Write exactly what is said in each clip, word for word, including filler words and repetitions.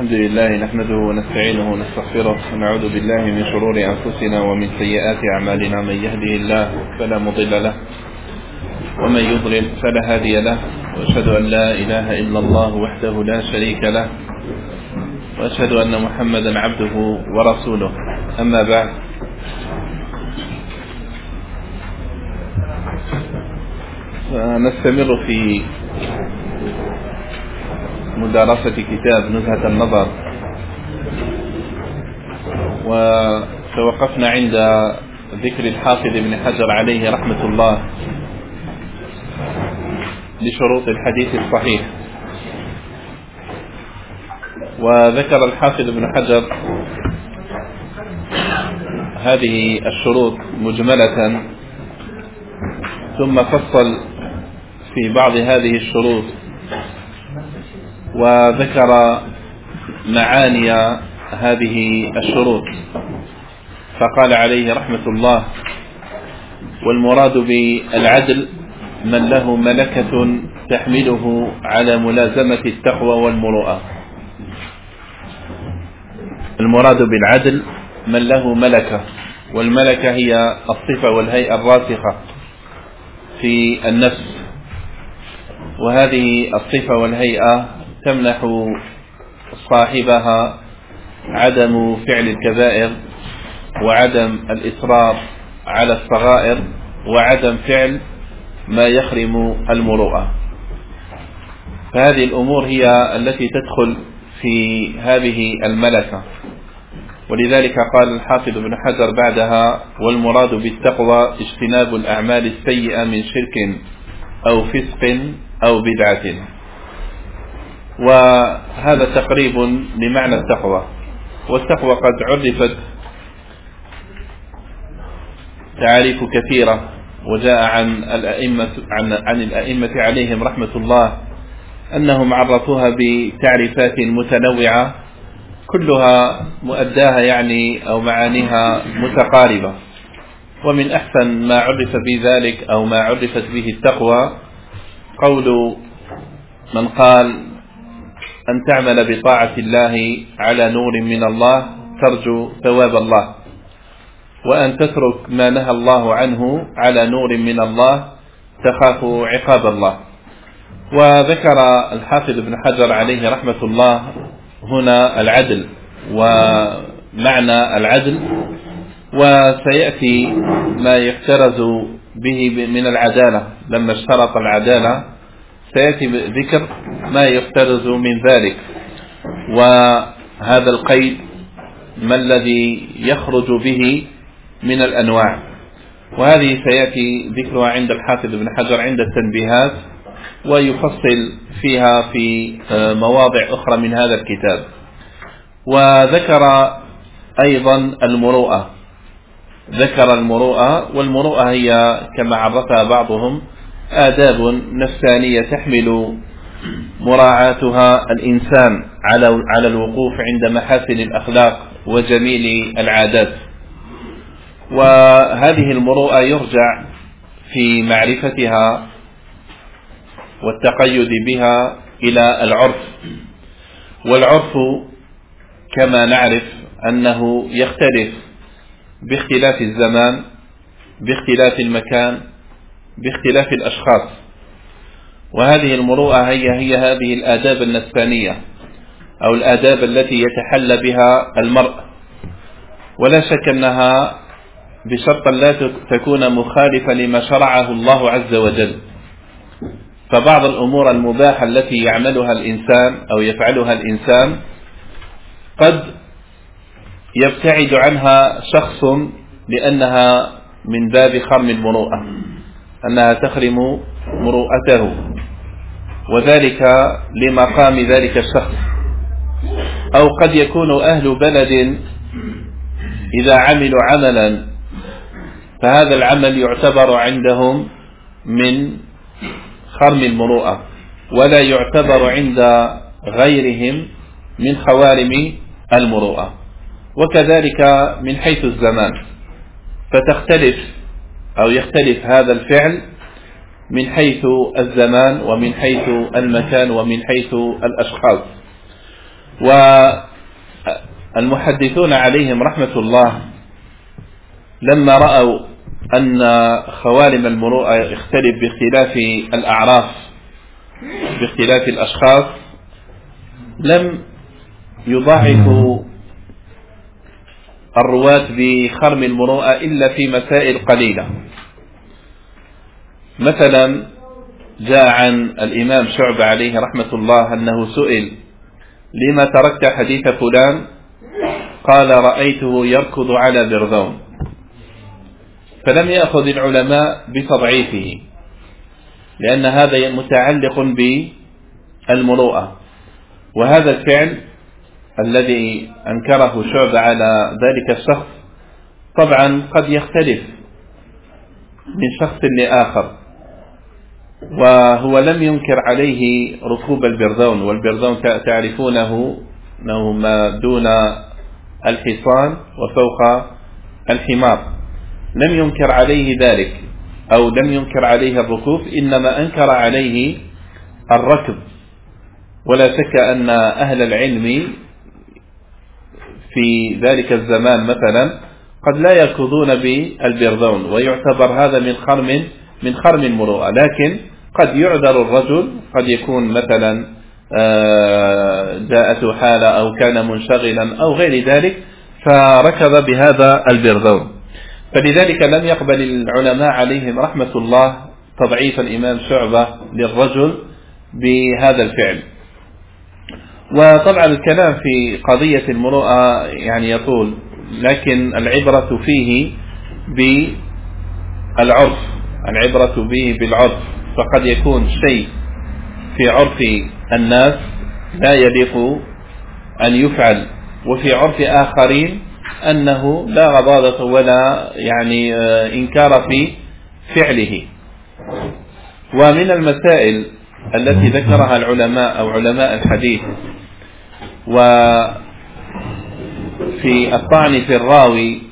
الحمد لله نحمده ونستعينه ونستغفره ونعوذ بالله من شرور أنفسنا ومن سيئات أعمالنا. من يهده الله فلا مضل له ومن يضلل فلا هادي له، وأشهد أن لا إله إلا الله وحده لا شريك له، وأشهد أن محمدا عبده ورسوله. أما بعد، فنستمر في مدارسة كتاب نزهة النظر، وتوقفنا عند ذكر الحافظ ابن حجر عليه رحمة الله لشروط الحديث الصحيح. وذكر الحافظ ابن حجر هذه الشروط مجملة، ثم فصل في بعض هذه الشروط وذكر معاني هذه الشروط، فقال عليه رحمة الله: والمراد بالعدل من له ملكة تحمله على ملازمة التقوى والمروءة. المراد بالعدل من له ملكة، والملكة هي الصفة والهيئة الراسخة في النفس، وهذه الصفة والهيئة تمنح صاحبها عدم فعل الكبائر، وعدم الإصرار على الصغائر، وعدم فعل ما يخرم المروءة. فهذه الأمور هي التي تدخل في هذه الملكة، ولذلك قال الحافظ ابن حجر بعدها: والمراد بالتقوى اجتناب الأعمال السيئة من شرك أو فسق أو بدعة. وهذا تقريب لمعنى التقوى. والتقوى قد عرفت تعاريف كثيرة، وجاء عن الأئمة عن, عن الأئمة عليهم رحمة الله أنهم عرفوها بتعريفات متنوعة كلها مؤداها يعني أو معانيها متقاربة. ومن أحسن ما عرف بذلك أو ما عرفت به التقوى قول من قال: أن تعمل بطاعة الله على نور من الله ترجو ثواب الله، وأن تترك ما نهى الله عنه على نور من الله تخاف عقاب الله. وذكر الحافظ ابن حجر عليه رحمة الله هنا العدل ومعنى العدل، وسيأتي ما يحترز به من العدالة. لما اشترط العدالة سيأتي ذكر ما يحترز من ذلك، وهذا القيد ما الذي يخرج به من الأنواع، وهذه سيأتي ذكرها عند الحافظ ابن حجر عند التنبيهات، ويفصل فيها في مواضع أخرى من هذا الكتاب. وذكر أيضا المروءة، ذكر المروءة والمروءة هي كما عرفها بعضهم آداب نفسانية تحمل مراعاتها الإنسان على على الوقوف عند محاسن الأخلاق وجميل العادات. وهذه المروءة يرجع في معرفتها والتقيد بها إلى العرف، والعرف كما نعرف أنه يختلف باختلاف الزمان، باختلاف المكان، باختلاف الأشخاص. وهذه المروءة هي هي هذه الآداب النفسانية أو الآداب التي يتحلى بها المرء، ولا شك أنها بشرط لا تكون مخالفة لما شرعه الله عز وجل. فبعض الأمور المباحة التي يعملها الإنسان أو يفعلها الإنسان قد يبتعد عنها شخص لأنها من باب خرم المروءة، أنها تخرم مروءته، وذلك لمقام ذلك الشخص. أو قد يكون أهل بلد إذا عملوا عملا فهذا العمل يعتبر عندهم من خرم المروءة، ولا يعتبر عند غيرهم من خوارم المروءة. وكذلك من حيث الزمان، فتختلف أو يختلف هذا الفعل من حيث الزمان ومن حيث المكان ومن حيث الأشخاص. والمحدثون عليهم رحمة الله لما رأوا أن خوارم المروءة يختلف باختلاف الأعراف باختلاف الأشخاص لم يضاعفوا الرواة بخرم المروءة إلا في مسائل قليلة. مثلا جاء عن الإمام شعبة عليه رحمة الله أنه سئل: لما تركت حديث فلان؟ قال: رأيته يركض على برذون. فلم يأخذ العلماء بتضعيفه لأن هذا متعلق بالمروءة، وهذا الفعل الذي أنكره شعبة على ذلك الشخص طبعا قد يختلف من شخص لآخر، وهو لم ينكر عليه ركوب البرذون، والبرذون تعرفونه أنه ما دون الحصان وفوق الحمار، لم ينكر عليه ذلك أو لم ينكر عليه الركوب، إنما أنكر عليه الركض. ولا شك أن أهل العلم في ذلك الزمان مثلا قد لا يركضون بالبرذون، ويعتبر هذا من خرم من خرم المروءة، لكن قد يعذر الرجل، قد يكون مثلا جاءته حالة أو كان منشغلا أو غير ذلك فركض بهذا البرذون. فلذلك لم يقبل العلماء عليهم رحمة الله تضعيف الإمام شعبة للرجل بهذا الفعل. وطبعا الكلام في قضية المروءة يعني يطول، لكن العبرة فيه بالعرف، العبرة به بالعرف، فقد يكون شيء في عرف الناس لا يليق أن يفعل، وفي عرف آخرين أنه لا غضاضة ولا يعني إنكار في فعله. ومن المسائل التي ذكرها العلماء أو علماء الحديث وفي الطعن في الراوي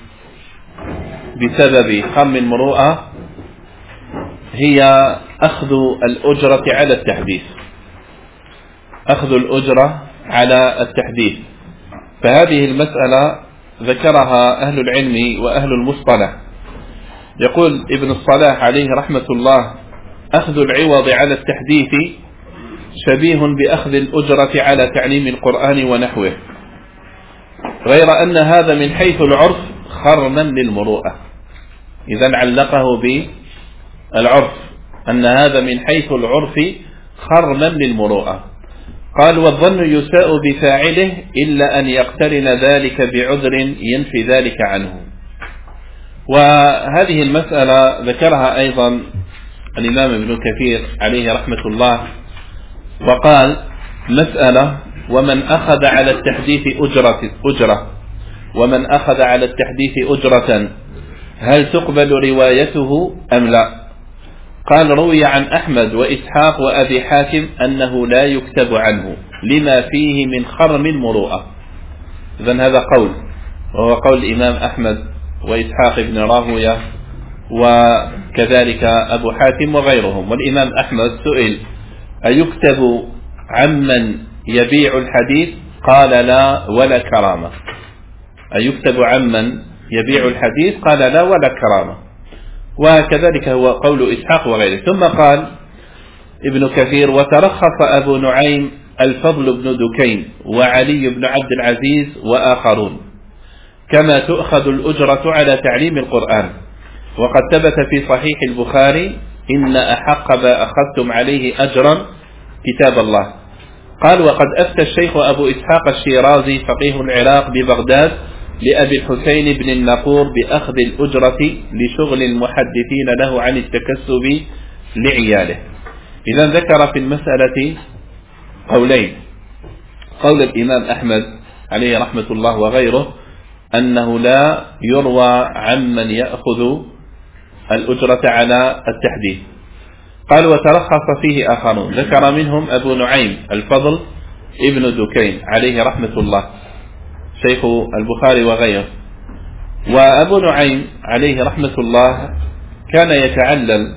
بسبب خرم المروءة هي أخذ الأجرة على التحديث، أخذ الأجرة على التحديث. فهذه المسألة ذكرها أهل العلم وأهل المصطلح. يقول ابن الصلاح عليه رحمة الله: أخذ العوض على التحديث شبيه بأخذ الأجرة على تعليم القرآن ونحوه، غير أن هذا من حيث العرف خرما للمروءة. إذن علقه بالعرف أن هذا من حيث العرف خرما للمروءة. قال: والظن يساء بفاعله إلا أن يقترن ذلك بعذر ينفي ذلك عنه. وهذه المسألة ذكرها أيضا الإمام ابن كثير عليه رحمة الله، وقال: مسألة: ومن أخذ على التحديث أجرة, أجرة ومن أخذ على التحديث أجرة هل تقبل روايته أم لا؟ قال: روي عن أحمد وإسحاق وأبي حاتم أنه لا يكتب عنه لما فيه من خرم المروءة. إذن هذا قول، وهو قول الإمام أحمد وإسحاق بن راهوية وكذلك أبو حاتم وغيرهم. والإمام أحمد سئل: أيكتب عمن يبيع الحديث؟ قال: لا ولا كرامة. أيكتب عمن يبيع الحديث؟ قال: لا ولا كرامة. وكذلك هو قول إسحاق وغيره. ثم قال ابن كثير: وترخص أبو نعيم الفضل بن دكين وعلي بن عبد العزيز وآخرون، كما تؤخذ الأجرة على تعليم القرآن، وقد ثبت في صحيح البخاري: إن أحق ما أخذتم عليه أجرا كتاب الله. قال: وقد أفتى الشيخ أبو إسحاق الشيرازي فقيه العراق ببغداد لأبي الحسين بن النقور بأخذ الأجرة لشغل المحدثين له عن التكسب لعياله. إذا ذكر في المسألة قولين: قول الإمام أحمد عليه رحمة الله وغيره أنه لا يروى عمن يأخذ الأجرة على التحديث. قال: وترخص فيه آخرون، ذكر منهم أبو نعيم الفضل ابن دكين عليه رحمة الله شيخ البخاري وغيره. وأبو نعيم عليه رحمة الله كان يتعلل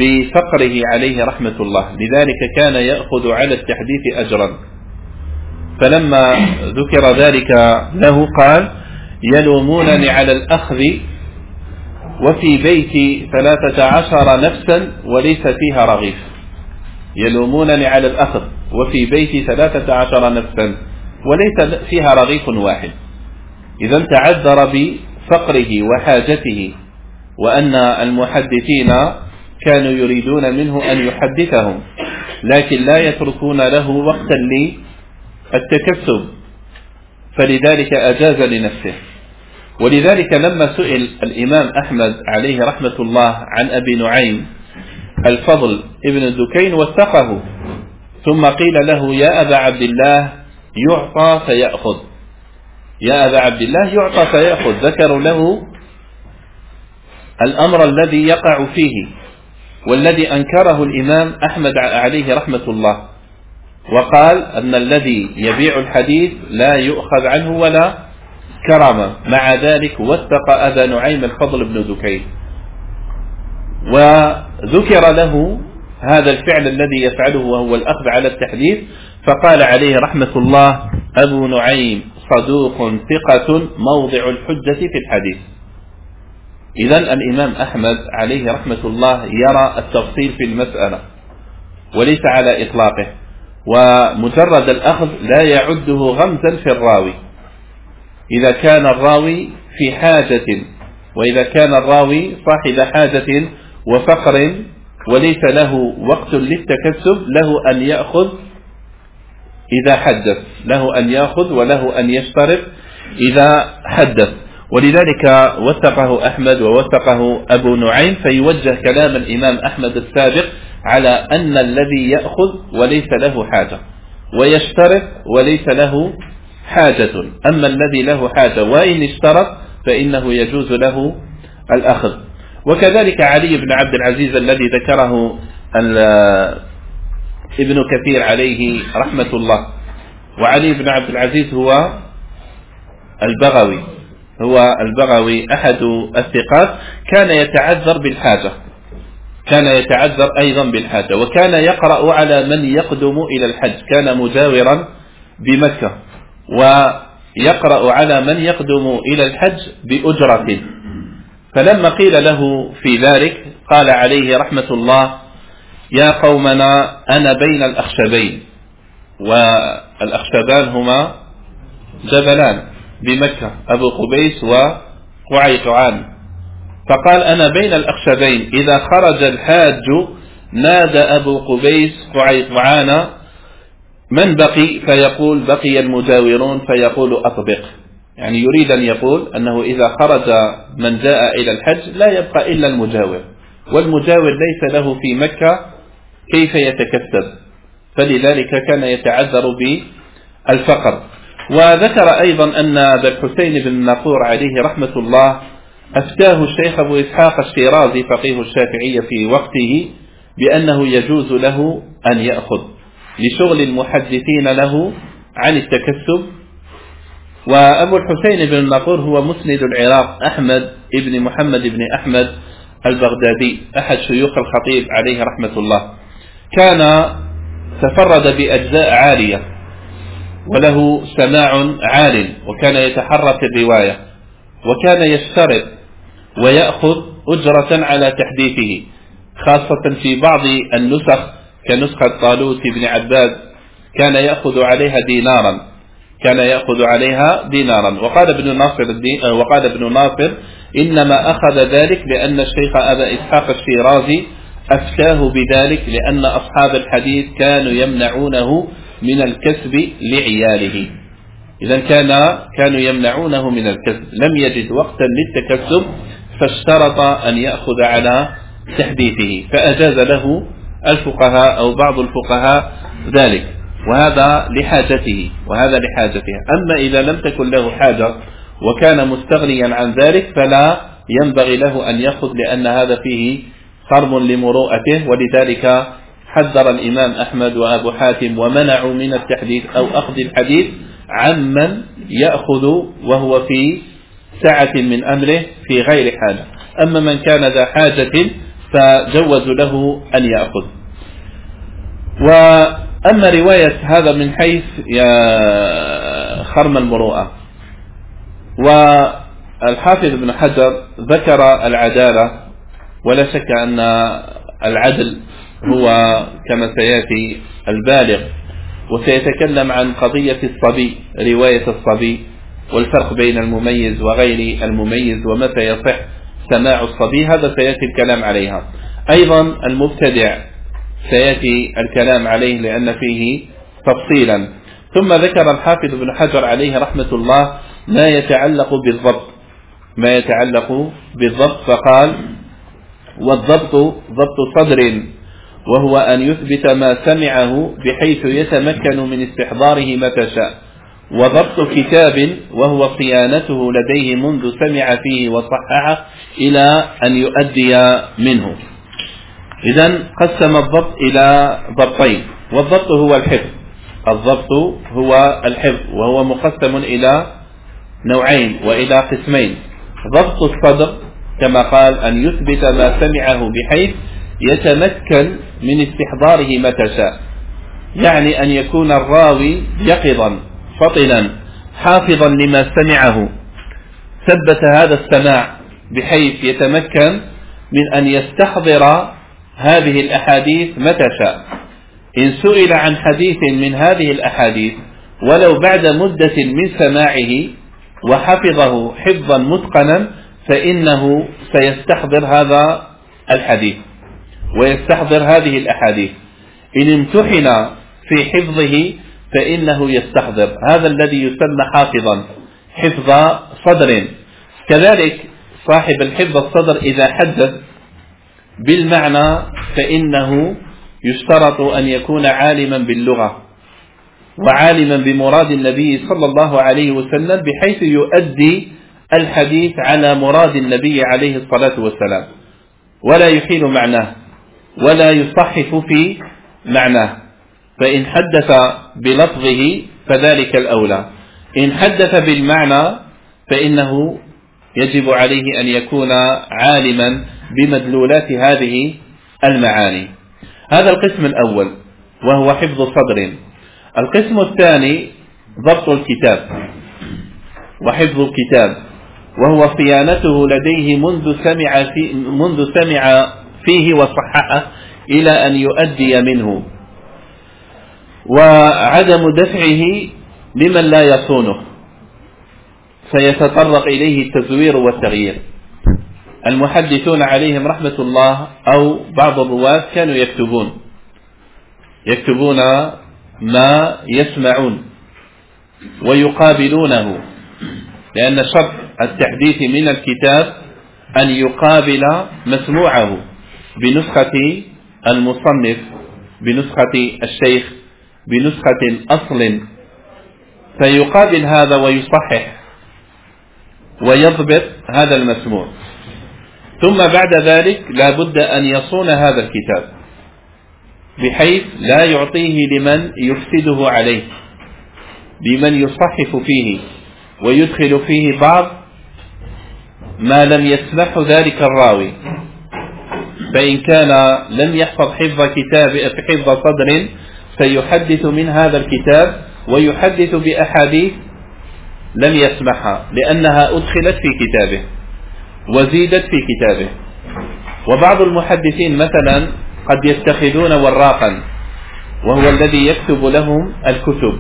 بفقره عليه رحمة الله، لذلك كان يأخذ على التحديث أجرا. فلما ذكر ذلك له قال: يلومونني على الأخذ وفي بيتي ثلاثة عشر نفسا وليس فيها رغيف. يلومونني على الأخذ وفي بيتي ثلاثة عشر نفسا وليس فيها رغيف واحد. إذا تعذر بفقره وحاجته، وأن المحدثين كانوا يريدون منه أن يحدثهم، لكن لا يتركون له وقتا للتكسب، فلذلك أجاز لنفسه. ولذلك لما سئل الإمام أحمد عليه رحمة الله عن أبي نعيم الفضل ابن الدكين وثقه، ثم قيل له: يا أبا عبد الله يعطى فيأخذ، يا أبا عبد الله يعطى فيأخذ. ذكروا له الأمر الذي يقع فيه والذي أنكره الإمام أحمد عليه رحمة الله، وقال أن الذي يبيع الحديث لا يؤخذ عنه ولا كرامة. مع ذلك وثق أبا نعيم الفضل بن دكين، وذكر له هذا الفعل الذي يفعله وهو الأخذ على التحديث، فقال عليه رحمة الله: أبو نعيم صدوق ثقة موضع الحجة في الحديث. إذن الإمام أحمد عليه رحمة الله يرى التفصيل في المسألة وليس على إطلاقه، ومجرد الأخذ لا يعده غمزا في الراوي. إذا كان الراوي في حاجة، وإذا كان الراوي صاحب حاجة وفقر وليس له وقت للتكسب، له أن يأخذ إذا حدث، له أن يأخذ وله أن يشترط إذا حدث. ولذلك وثقه أحمد ووثقه أبو نعيم، فيوجه كلام الإمام أحمد السابق على أن الذي يأخذ وليس له حاجة ويشترط وليس له حاجة، أما الذي له حاجة وإن اشترط فإنه يجوز له الأخذ. وكذلك علي بن عبد العزيز الذي ذكره ابن كثير عليه رحمة الله. وعلي بن عبد العزيز هو البغوي، هو البغوي أحد الثقات، كان يتعذر بالحاجة، كان يتعذر أيضا بالحاجة، وكان يقرأ على من يقدم إلى الحج، كان مجاورا بمكة ويقرأ على من يقدم إلى الحج بأجرة. فلما قيل له في ذلك قال عليه رحمة الله: يا قومنا أنا بين الأخشبين، والأخشبان هما جبلان بمكة، أبو قبيس وقعيقعان. فقال: أنا بين الأخشبين، إذا خرج الحاج نادى أبو قبيس قعيقعان من بقي؟ فيقول: بقي المجاورون، فيقول: أطبق. يعني يريد أن يقول أنه إذا خرج من جاء إلى الحج لا يبقى إلا المجاور، والمجاور ليس له في مكة كيف يتكسب، فلذلك كان يتعذر بالفقر. وذكر أيضا أن ابن الحسين بن الناقور عليه رحمة الله أفتاه الشيخ أبو إسحاق الشيرازي فقيه الشافعية في وقته بأنه يجوز له أن يأخذ لشغل المحدثين له عن التكسب. وأبو الحسين بن الناقور هو مسند العراق أحمد ابن محمد بن أحمد البغدادي، أحد شيوخ الخطيب عليه رحمة الله. كان تفرد بأجزاء عالية وله سماع عال، وكان يتحرى في الرواية، وكان يشترط ويأخذ أجرة على تحديثه، خاصة في بعض النسخ كنسخة طالوت بن عباد كان يأخذ عليها دينارا، كان يأخذ عليها دينارا. وقال ابن ناصر الدين وقال ابن ناصر إنما أخذ ذلك لأن الشيخ أبا إسحاق الشيرازي أفتاه بذلك، لأن أصحاب الحديث كانوا يمنعونه من الكسب لعياله. إذا كان كانوا يمنعونه من الكسب، لم يجد وقتا للتكسب فاشترط أن يأخذ على تحديثه، فأجاز له الفقهاء أو بعض الفقهاء ذلك، وهذا لحاجته وهذا لحاجته. أما إذا لم تكن له حاجة وكان مستغنيا عن ذلك فلا ينبغي له أن يأخذ، لأن هذا فيه خرم لمروءته. ولذلك حذر الإمام أحمد وأبو حاتم ومنعوا من التحديث أو أخذ الحديث عمن يأخذ وهو في سعة من أمره في غير حاجة. أما من كان ذا حاجة فجوز له أن يأخذ. أما رواية هذا من حيث خرم المروءة، والحافظ ابن حجر ذكر العدالة، ولا شك أن العدل هو كما سيأتي البالغ، وسيتكلم عن قضية الصبي، رواية الصبي والفرق بين المميز وغير المميز ومتى يصح سماع الصبي، هذا سيأتي الكلام عليها. أيضا المبتدع سيأتي الكلام عليه لأن فيه تفصيلا. ثم ذكر الحافظ ابن حجر عليه رحمة الله ما يتعلق بالضبط، ما يتعلق بالضبط فقال: والضبط ضبط صدر، وهو أن يثبت ما سمعه بحيث يتمكن من استحضاره متى شاء، وضبط كتاب وهو صيانته لديه منذ سمع فيه وصححه إلى أن يؤدي منه. إذن قسم الضبط إلى ضبطين، والضبط هو الحفظ، الضبط هو الحفظ، وهو مقسم إلى نوعين وإلى قسمين: ضبط الصدر كما قال أن يثبت ما سمعه بحيث يتمكن من استحضاره متى شاء، يعني أن يكون الراوي يقظا فطنا حافظا لما سمعه، ثبت هذا السماع بحيث يتمكن من أن يستحضر هذه الأحاديث متى شاء. إن سئل عن حديث من هذه الأحاديث ولو بعد مدة من سماعه وحفظه حفظا متقنا فإنه سيستحضر هذا الحديث ويستحضر هذه الأحاديث. إن امتحن في حفظه فإنه يستحضر، هذا الذي يسمى حافظا حفظ صدر. كذلك صاحب الحفظ الصدر إذا حدث بالمعنى فإنه يشترط أن يكون عالما باللغة وعالما بمراد النبي صلى الله عليه وسلم بحيث يؤدي الحديث على مراد النبي عليه الصلاة والسلام، ولا يحيل معناه ولا يصحف في معناه. فإن حدث بلفظه فذلك الأولى، إن حدث بالمعنى فإنه يجب عليه أن يكون عالما بمدلولات هذه المعاني. هذا القسم الأول وهو حفظ صدر. القسم الثاني ضبط الكتاب وحفظ الكتاب، وهو صيانته لديه منذ سمع, في منذ سمع فيه وصححه إلى أن يؤدي منه، وعدم دفعه لمن لا يصونه فيتطرق إليه التزوير والتغيير. المحدثون عليهم رحمة الله أو بعض الرواة كانوا يكتبون يكتبون ما يسمعون ويقابلونه، لأن شرط التحديث من الكتاب أن يقابل مسموعه بنسخة المصنف، بنسخة الشيخ، بنسخة أصل، فيقابل هذا ويصحح ويضبط هذا المسموع. ثم بعد ذلك لا بد أن يصون هذا الكتاب بحيث لا يعطيه لمن يفسده عليه، بمن يصحف فيه ويدخل فيه بعض ما لم يسمح ذلك الراوي. فإن كان لم يحفظ حفظ كتاب في حفظ صدر سيحدث من هذا الكتاب ويحدث بأحاديث لم يسمعها لأنها أدخلت في كتابه وزيدت في كتابه. وبعض المحدثين مثلا قد يتخذون وراقا، وهو الذي يكتب لهم الكتب،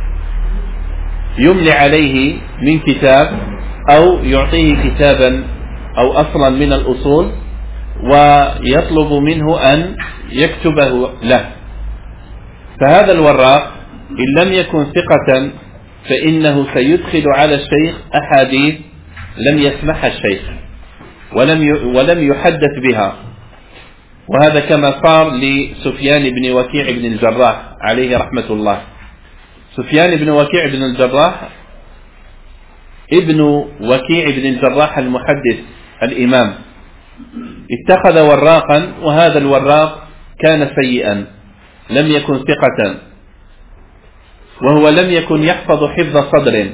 يملي عليه من كتاب أو يعطيه كتابا أو أصلا من الأصول ويطلب منه أن يكتبه له. فهذا الوراق إن لم يكن ثقة فإنه سيدخل على الشيخ أحاديث لم يسمعها الشيخ ولم ولم يحدث بها. وهذا كما صار لسفيان بن وكيع بن الجراح عليه رحمة الله. سفيان بن وكيع بن الجراح ابن وكيع بن الجراح المحدث الإمام اتخذ وراقا، وهذا الوراق كان سيئا لم يكن ثقة، وهو لم يكن يحفظ حفظ صدر،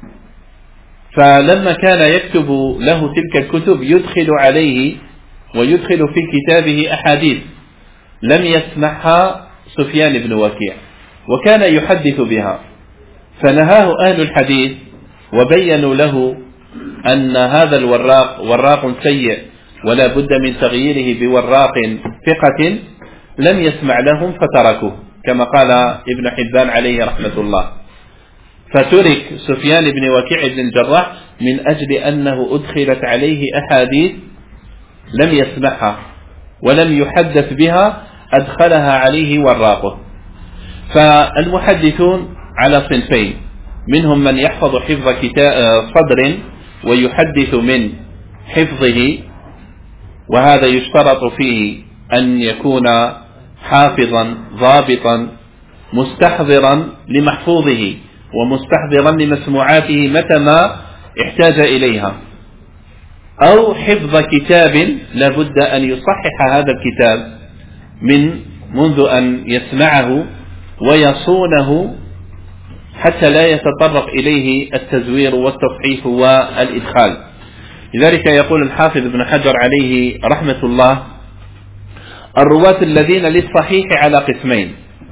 فلما كان يكتب له تلك الكتب يدخل عليه ويدخل في كتابه أحاديث لم يسمعها سفيان بن وكيع، وكان يحدث بها، فنهاه أهل الحديث وبينوا له أن هذا الوراق وراق سيء ولا بد من تغييره بوراق ثقة، لم يسمع لهم فتركوه كما قال ابن حبان عليه رحمة الله. فترك سفيان بن وكيع بن الجراح من أجل أنه أدخلت عليه أحاديث لم يسمعها ولم يحدث بها، أدخلها عليه وراقه. فالمحدثون على صنفين، منهم من يحفظ حفظ صدر ويحدث من حفظه، وهذا يشترط فيه أن يكون حافظا ضابطا مستحضرا لمحفوظه ومستحضرا لمسموعاته متى ما احتاج إليها، أو حفظ كتاب لابد أن يصحح هذا الكتاب من منذ أن يسمعه ويصونه حتى لا يتطرق إليه التزوير والتصحيف والإدخال. لذلك يقول الحافظ ابن حجر عليه رحمة الله: الرواة الذين للصحيح على قسمين: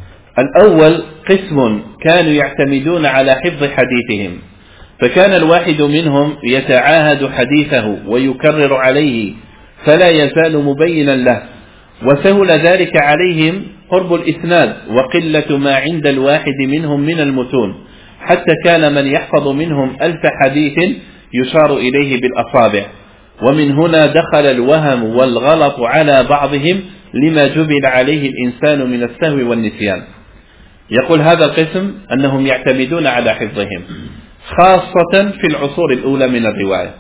الأول قسم كانوا يعتمدون على حفظ حديثهم، فكان الواحد منهم يتعاهد حديثه ويكرر عليه فلا يزال مبينا له، وسهل ذلك عليهم قرب الإسناد وقلة ما عند الواحد منهم من المتون، حتى كان من يحفظ منهم ألف حديث يشار إليه بالأصابع. ومن هنا دخل الوهم والغلط على بعضهم لما جبل عليه الإنسان من السهو والنسيان. يقول هذا القسم أنهم يعتمدون على حفظهم خاصة في العصور الأولى من الرواية.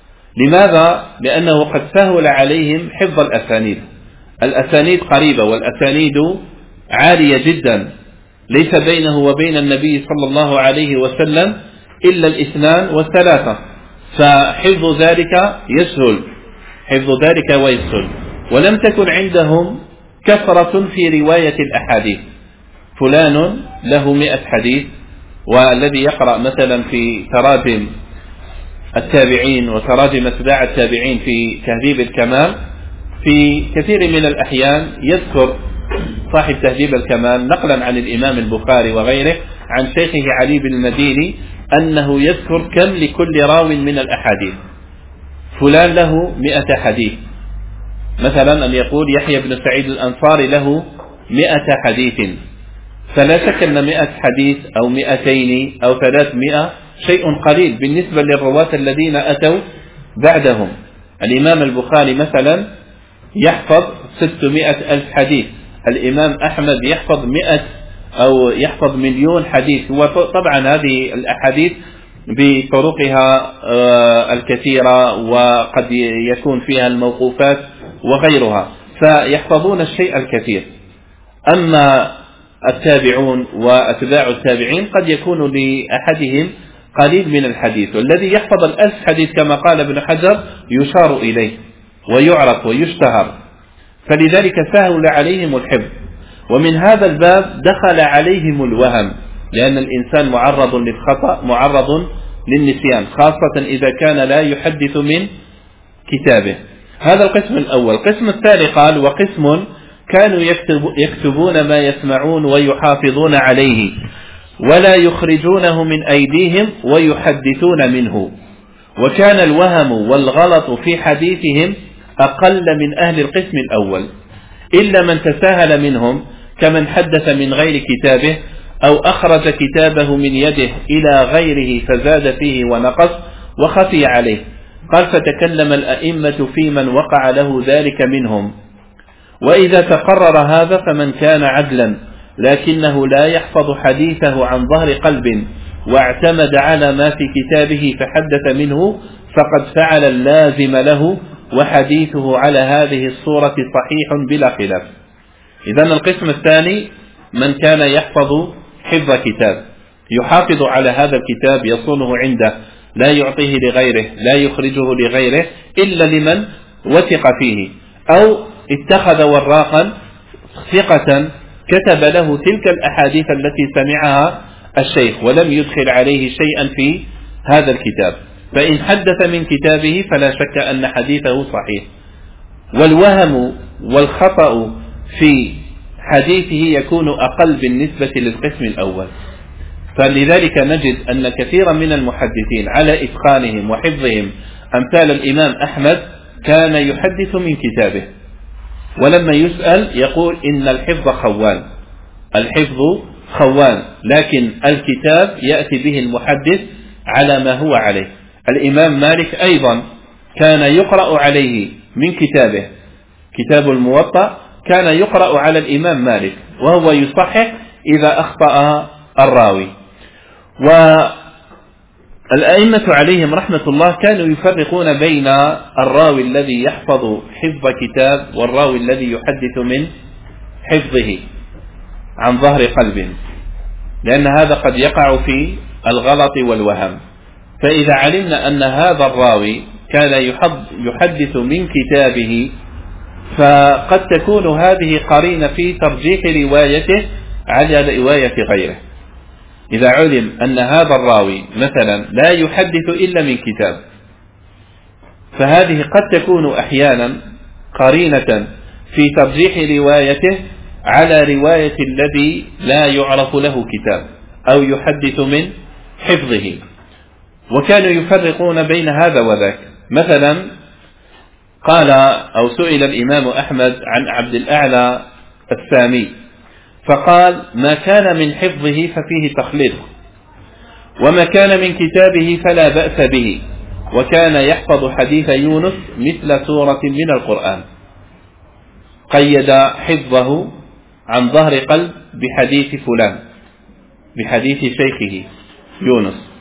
لماذا؟ لأنه قد سهل عليهم حفظ الأسانيد. الأسانيد قريبة والأسانيد عالية جدا، ليس بينه وبين النبي صلى الله عليه وسلم إلا الاثنان والثلاثة، فحفظ ذلك يسهل حفظ ذلك ويسهل. ولم تكن عندهم كثرة في رواية الأحاديث، فلان له مئة حديث، والذي يقرأ مثلا في تراجم التابعين وتراجم أتباع التابعين في تهذيب الكمال في كثير من الأحيان يذكر صاحب تهذيب الكمال نقلا عن الإمام البخاري وغيره عن شيخه علي بن المديني أنه يذكر كم لكل راو من الأحاديث. فلان له مئة حديث، مثلا أن يقول يحيى بن سعيد الأنصاري له مئة حديث، فلا شك أن مئة حديث أو مئتين أو ثلاثمائة شيء قليل بالنسبة للرواة الذين أتوا بعدهم. الإمام البخاري مثلا يحفظ ستمائة ألف حديث، الإمام أحمد يحفظ مئة أو يحفظ مليون حديث. وطبعا هذه الأحاديث بطرقها الكثيرة وقد يكون فيها الموقوفات وغيرها، فيحفظون الشيء الكثير. أما التابعون وأتباع التابعين قد يكون لأحدهم قليل من الحديث، والذي يحفظ الألف حديث كما قال ابن حجر يشار إليه ويعرف ويشتهر، فلذلك سهل عليهم الحفظ. ومن هذا الباب دخل عليهم الوهم، لأن الإنسان معرض للخطأ معرض للنسيان، خاصة إذا كان لا يحدث من كتابه. هذا القسم الأول. القسم الثاني قال: وقسم كانوا يكتب يكتبون ما يسمعون ويحافظون عليه ولا يخرجونه من أيديهم ويحدثون منه، وكان الوهم والغلط في حديثهم أقل من أهل القسم الأول، إلا من تساهل منهم كمن حدث من غير كتابه أو أخرج كتابه من يده إلى غيره فزاد فيه ونقص وخفي عليه. قال: فتكلم الأئمة في من وقع له ذلك منهم، وإذا تقرر هذا فمن كان عدلا لكنه لا يحفظ حديثه عن ظهر قلب واعتمد على ما في كتابه فحدث منه فقد فعل اللازم له، وحديثه على هذه الصورة صحيح بلا خلاف. إذن القسم الثاني من كان يحفظ حفظ كتاب، يحافظ على هذا الكتاب، يصونه عنده، لا يعطيه لغيره، لا يخرجه لغيره إلا لمن وثق فيه، أو اتخذ وراقا ثقة كتب له تلك الأحاديث التي سمعها الشيخ ولم يدخل عليه شيئا في هذا الكتاب، فإن حدث من كتابه فلا شك أن حديثه صحيح. والوهم والخطأ في حديثه يكون أقل بالنسبة للقسم الأول. فلذلك نجد أن كثيرا من المحدثين على إتقانهم وحفظهم أمثال الإمام أحمد كان يحدث من كتابه، ولما يسأل يقول إن الحفظ خوان، الحفظ خوان، لكن الكتاب يأتي به المحدث على ما هو عليه. الإمام مالك أيضا كان يقرأ عليه من كتابه، كتاب الموطأ كان يقرأ على الإمام مالك وهو يصحح إذا أخطأ الراوي. والأئمة عليهم رحمة الله كانوا يفرقون بين الراوي الذي يحفظ حفظ كتاب والراوي الذي يحدث من حفظه عن ظهر قلب، لأن هذا قد يقع في الغلط والوهم. فإذا علمنا أن هذا الراوي كان يحدث من كتابه فقد تكون هذه قرينة في ترجيح روايته على رواية غيره. إذا علم أن هذا الراوي مثلا لا يحدث إلا من كتاب، فهذه قد تكون أحيانا قرينة في ترجيح روايته على رواية الذي لا يعرف له كتاب أو يحدث من حفظه. وكانوا يفرقون بين هذا وذاك. مثلا قال أو سئل الإمام أحمد عن عبد الأعلى السامي فقال: ما كان من حفظه ففيه تخليط، وما كان من كتابه فلا بأس به، وكان يحفظ حديث يونس مثل سورة من القرآن. قيد حفظه عن ظهر قلب بحديث فلان، بحديث شيخه يونس.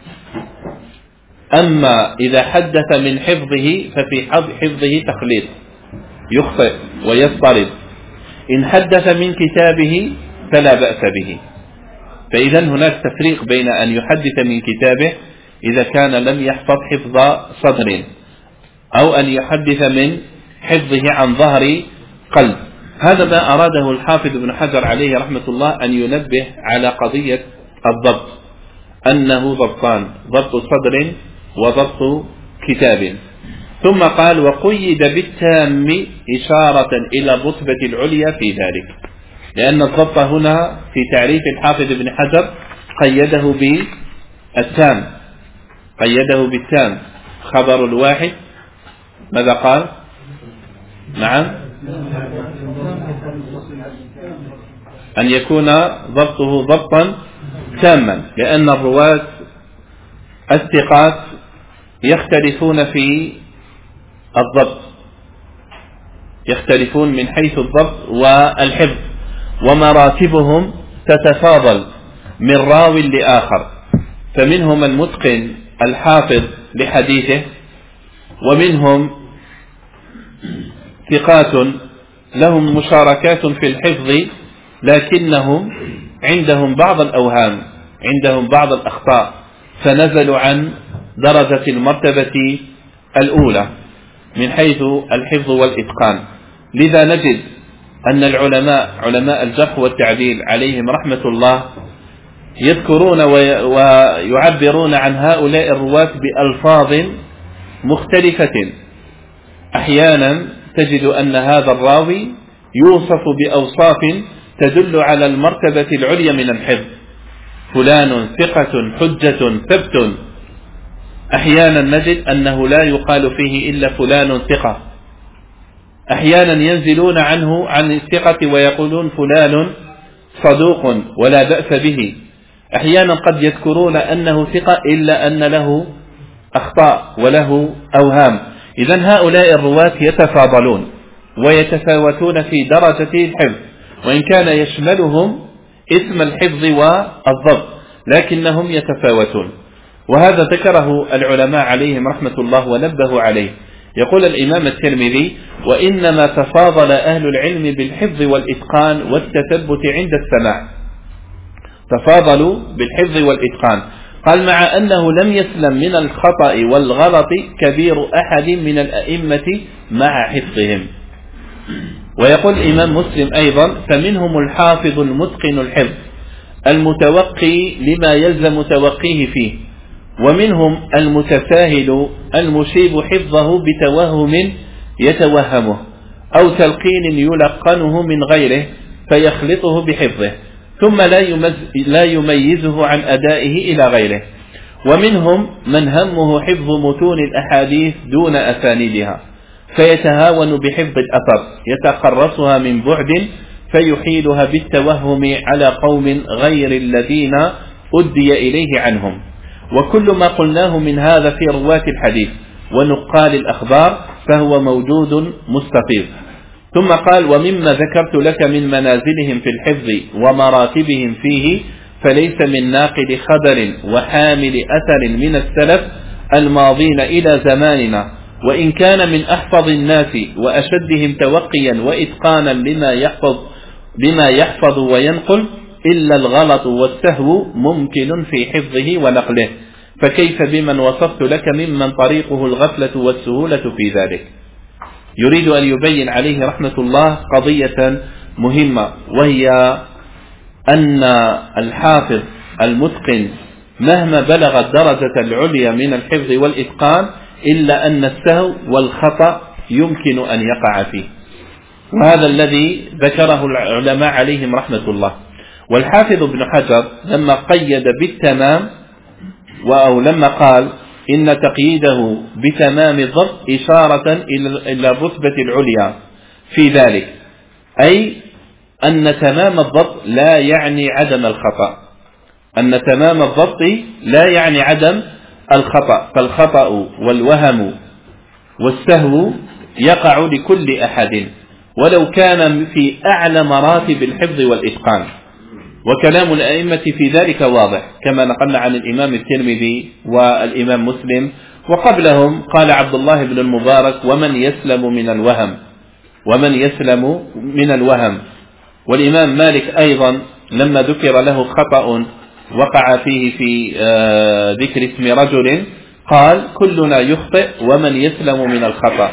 أما إذا حدث من حفظه ففي حفظه تخليط، يخطئ ويضطرب. إن حدث من كتابه فلا بأس به. فإذا هناك تفريق بين أن يحدث من كتابه إذا كان لم يحفظ حفظ صدر، أو أن يحدث من حفظه عن ظهر قلب. هذا ما أراده الحافظ ابن حجر عليه رحمة الله أن ينبه على قضية الضبط، أنه ضبطان: ضبط صدر وضبط كتاب. ثم قال: وقيد بالتام إشارة إلى الرتبة العليا في ذلك، لأن الضبط هنا في تعريف الحافظ ابن حجر قيده بالتام، قيده بالتام. خبر الواحد ماذا قال؟ نعم، أن يكون ضبطه ضبطا تاما، لأن الرواة الثقات يختلفون في الضبط، يختلفون من حيث الضبط والحفظ، ومراتبهم تتفاضل من راو لآخر. فمنهم المتقن الحافظ لحديثه، ومنهم ثقات لهم مشاركات في الحفظ لكنهم عندهم بعض الأوهام، عندهم بعض الأخطاء، فنزلوا عن درجة المرتبة الأولى من حيث الحفظ والإتقان. لذا نجد أن العلماء علماء الجرح والتعديل عليهم رحمة الله يذكرون ويعبرون عن هؤلاء الرواة بألفاظ مختلفة. أحيانا تجد أن هذا الراوي يوصف بأوصاف تدل على المرتبة العليا من الحفظ: فلان ثقة حجة ثبت. أحيانا نجد أنه لا يقال فيه إلا فلان ثقة. أحيانا ينزلون عنه عن الثقة ويقولون فلان صدوق ولا بأس به. أحيانا قد يذكرون أنه ثقة إلا أن له أخطاء وله أوهام. إذن هؤلاء الرواة يتفاضلون ويتفاوتون في درجة الحفظ، وإن كان يشملهم اسم الحفظ والضبط لكنهم يتفاوتون. وهذا ذكره العلماء عليهم رحمة الله ونبهوا عليه. يقول الإمام الترمذي: وإنما تفاضل أهل العلم بالحفظ والإتقان والتثبت عند السماع. تفاضلوا بالحفظ والإتقان. قال: مع أنه لم يسلم من الخطأ والغلط كبير أحد من الأئمة مع حفظهم. ويقول الإمام مسلم أيضا: فمنهم الحافظ المتقن الحفظ المتوقي لما يلزم توقيه فيه، ومنهم المتساهل المشيب حفظه بتوهم يتوهمه أو تلقين يلقنه من غيره فيخلطه بحفظه ثم لا, يمز لا يميزه عن أدائه إلى غيره. ومنهم من همه حفظ متون الأحاديث دون أسانيدها فيتهاون بحفظ الأثر يتقرصها من بعد فيحيلها بالتوهم على قوم غير الذين أدي إليه عنهم. وكل ما قلناه من هذا في رواة الحديث ونقال الأخبار فهو موجود مستفيض. ثم قال: ومما ذكرت لك من منازلهم في الحفظ ومراتبهم فيه فليس من ناقل خبر وحامل أثر من السلف الماضين إلى زماننا، وإن كان من أحفظ الناس وأشدهم توقيا وإتقانا لما يحفظ بما يحفظ وينقل، إلا الغلط والسهو ممكن في حفظه ونقله، فكيف بمن وصفت لك ممن طريقه الغفلة والسهولة في ذلك. يريد أن يبين عليه رحمة الله قضية مهمة، وهي أن الحافظ المتقن مهما بلغ الدرجة العليا من الحفظ والإتقان إلا أن السهو والخطأ يمكن أن يقع فيه، وهذا الذي ذكره العلماء عليهم رحمة الله. والحافظ ابن حجر لما قيد بالتمام أو لما قال إن تقييده بتمام الضبط إشارة إلى الرتبة العليا في ذلك، أي أن تمام الضبط لا يعني عدم الخطأ، أن تمام الضبط لا يعني عدم الخطأ، فالخطأ والوهم والسهو يقع لكل أحد ولو كان في أعلى مراتب الحفظ والإتقان، وكلام الأئمة في ذلك واضح كما نقلنا عن الإمام الترمذي والإمام مسلم، وقبلهم قال عبد الله بن المبارك: ومن يسلم من الوهم ومن يسلم من الوهم. والإمام مالك أيضا لما ذكر له خطأ وقع فيه في ذكر اسم رجل قال: كلنا يخطئ ومن يسلم من الخطأ.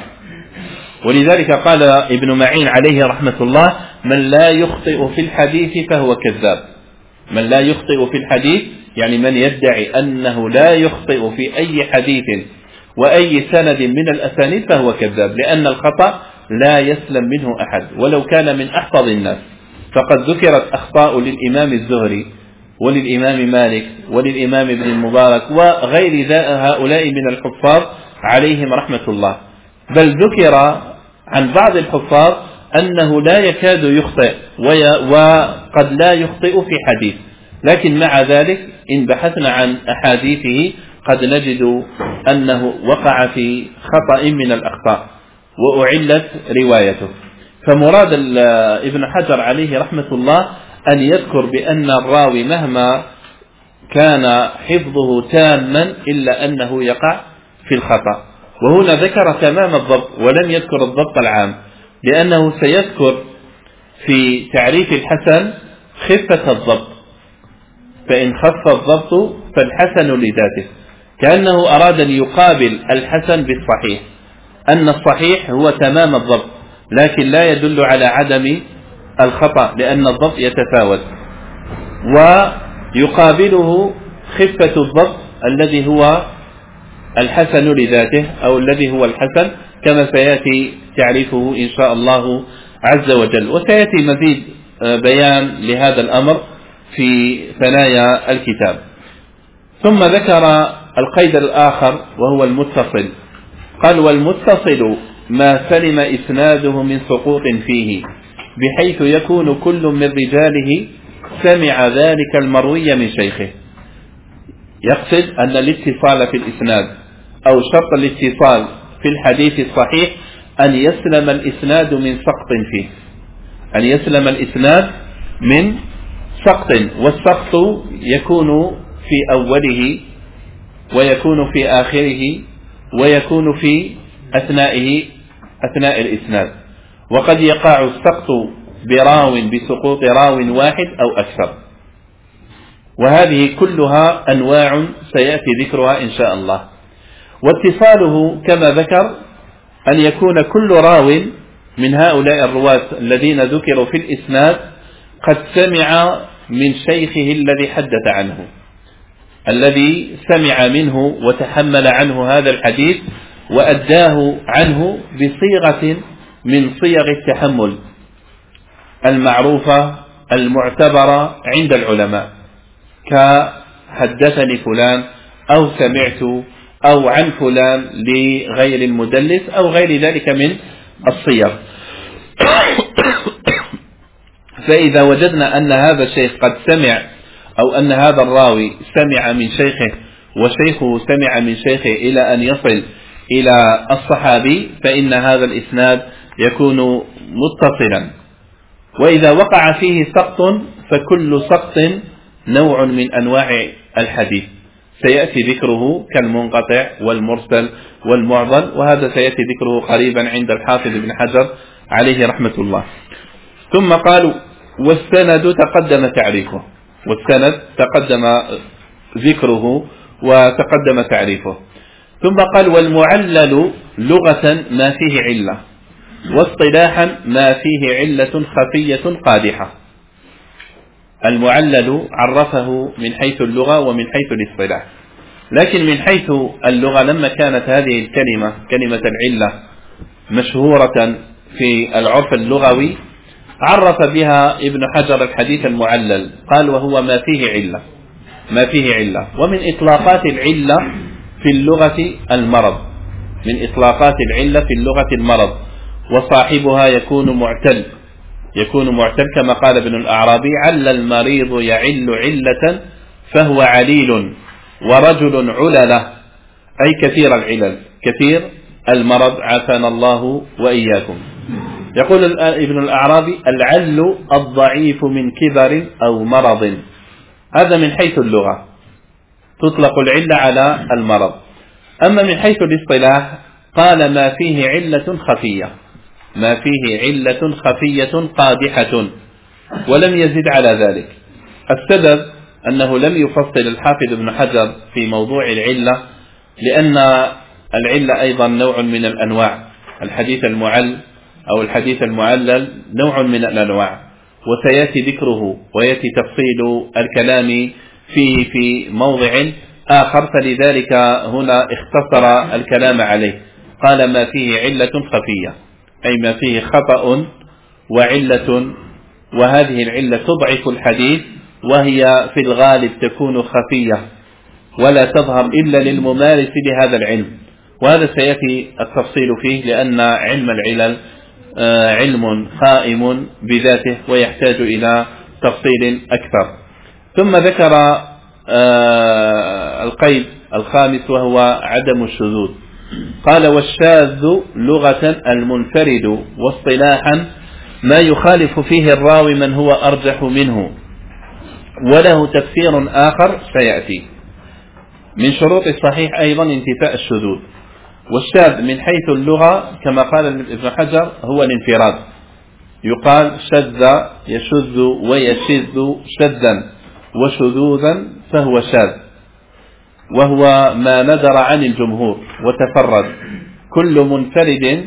ولذلك قال ابن معين عليه رحمة الله: من لا يخطئ في الحديث فهو كذاب. من لا يخطئ في الحديث يعني من يدعي أنه لا يخطئ في أي حديث وأي سند من الأسانيد فهو كذاب، لأن الخطأ لا يسلم منه أحد ولو كان من أحفظ الناس. فقد ذكرت أخطاء للإمام الزهري وللإمام مالك وللإمام ابن المبارك وغير هؤلاء من الحفاظ عليهم رحمة الله، بل ذكر عن بعض الحفاظ أنه لا يكاد يخطئ وقد لا يخطئ في حديث، لكن مع ذلك إن بحثنا عن أحاديثه قد نجد أنه وقع في خطأ من الأخطاء وأعلت روايته. فمراد ابن حجر عليه رحمة الله أن يذكر بأن الراوي مهما كان حفظه تاما إلا أنه يقع في الخطأ. وهنا ذكر تمام الضبط ولم يذكر الضبط العام، لأنه سيذكر في تعريف الحسن خفة الضبط، فإن خف الضبط فالحسن لذاته، كأنه أراد أن يقابل الحسن بالصحيح، أن الصحيح هو تمام الضبط لكن لا يدل على عدم الخطأ لأن الضبط يتفاوت، ويقابله خفة الضبط الذي هو الحسن لذاته أو الذي هو الحسن، كما سيأتي تعريفه إن شاء الله عز وجل. وسيأتي مزيد بيان لهذا الأمر في ثنايا الكتاب. ثم ذكر القيد الآخر وهو المتصل، قال: والمتصل ما سلم إسناده من سقوط فيه بحيث يكون كل من رجاله سمع ذلك المروي من شيخه. يقصد أن الاتصال في الإسناد أو شرط الاتصال في الحديث الصحيح أن يسلم الإسناد من سقط فيه، أن يسلم الإسناد من سقط، والسقط يكون في أوله ويكون في آخره ويكون في أثنائه أثناء الإسناد، وقد يقع السقط براو بسقوط راو واحد أو أكثر، وهذه كلها أنواع سيأتي ذكرها إن شاء الله. واتصاله كما ذكر أن يكون كل راو من هؤلاء الرواة الذين ذكروا في الإسناد قد سمع من شيخه الذي حدث عنه، الذي سمع منه وتحمل عنه هذا الحديث وأداه عنه بصيغة من صيغ التحمل المعروفة المعتبرة عند العلماء، كحدثني فلان أو سمعت أو عن فلان لغير المدلس أو غير ذلك من الصيغ. فإذا وجدنا أن هذا الشيخ قد سمع أو أن هذا الراوي سمع من شيخه وشيخه سمع من شيخه إلى أن يصل إلى الصحابي، فإن هذا الإسناد يكون متصلا. وإذا وقع فيه سقط فكل سقط نوع من أنواع الحديث، سيأتي ذكره كالمنقطع والمرسل والمعضل، وهذا سيأتي ذكره قريبا عند الحافظ ابن حجر عليه رحمة الله. ثم قالوا والسند تقدم تعريفه، والسند تقدم ذكره وتقدم تعريفه. ثم قال والمعلل لغة ما فيه علة، واصطلاحا ما فيه علة خفية قادحة. المعلل عرفه من حيث اللغة ومن حيث الاصطلاح، لكن من حيث اللغة لما كانت هذه الكلمة كلمة العلة مشهورة في العرف اللغوي عرف بها ابن حجر الحديث المعلل، قال وهو ما فيه علة، ما فيه علة. ومن إطلاقات العلة في اللغة المرض، من إطلاقات العلة في اللغة المرض، وصاحبها يكون معتل، يكون معتل كما قال ابن الأعرابي عل المريض يعل علة فهو عليل ورجل علله، أي كثير العلل، كثير المرض، عافانا الله وإياكم. يقول ابن الأعرابي العل الضعيف من كبر أو مرض، هذا من حيث اللغة تطلق العلة على المرض. أما من حيث الاصطلاح قال ما فيه علة خفية، ما فيه علة خفية قادحة، ولم يزد على ذلك. السبب أنه لم يفصل الحافظ ابن حجر في موضوع العلة، لأن العلة أيضا نوع من الأنواع، الحديث المعل أو الحديث المعلل نوع من الأنواع، وسيأتي ذكره ويأتي تفصيل الكلام فيه في موضع آخر، فلذلك هنا اختصر الكلام عليه. قال ما فيه علة خفية، أي ما فيه خطأ وعلة، وهذه العلة تضعف الحديث، وهي في الغالب تكون خفية ولا تظهر إلا للممارس لهذا العلم، وهذا سيأتي التفصيل فيه، لأن علم العلل علم قائم بذاته ويحتاج إلى تفصيل أكثر. ثم ذكر القيد الخامس وهو عدم الشذوذ. قال والشاذ لغة المنفرد، واصطلاحا ما يخالف فيه الراوي من هو أرجح منه، وله تفسير آخر سيأتي. من شروط الصحيح أيضا انتفاء الشذوذ. والشاذ من حيث اللغة كما قال ابن حجر هو الانفراد، يقال شذ يشذ ويشذ شذا وشذوذا، فهو شاذ، وهو ما ندر عن الجمهور وتفرد. كل منفرد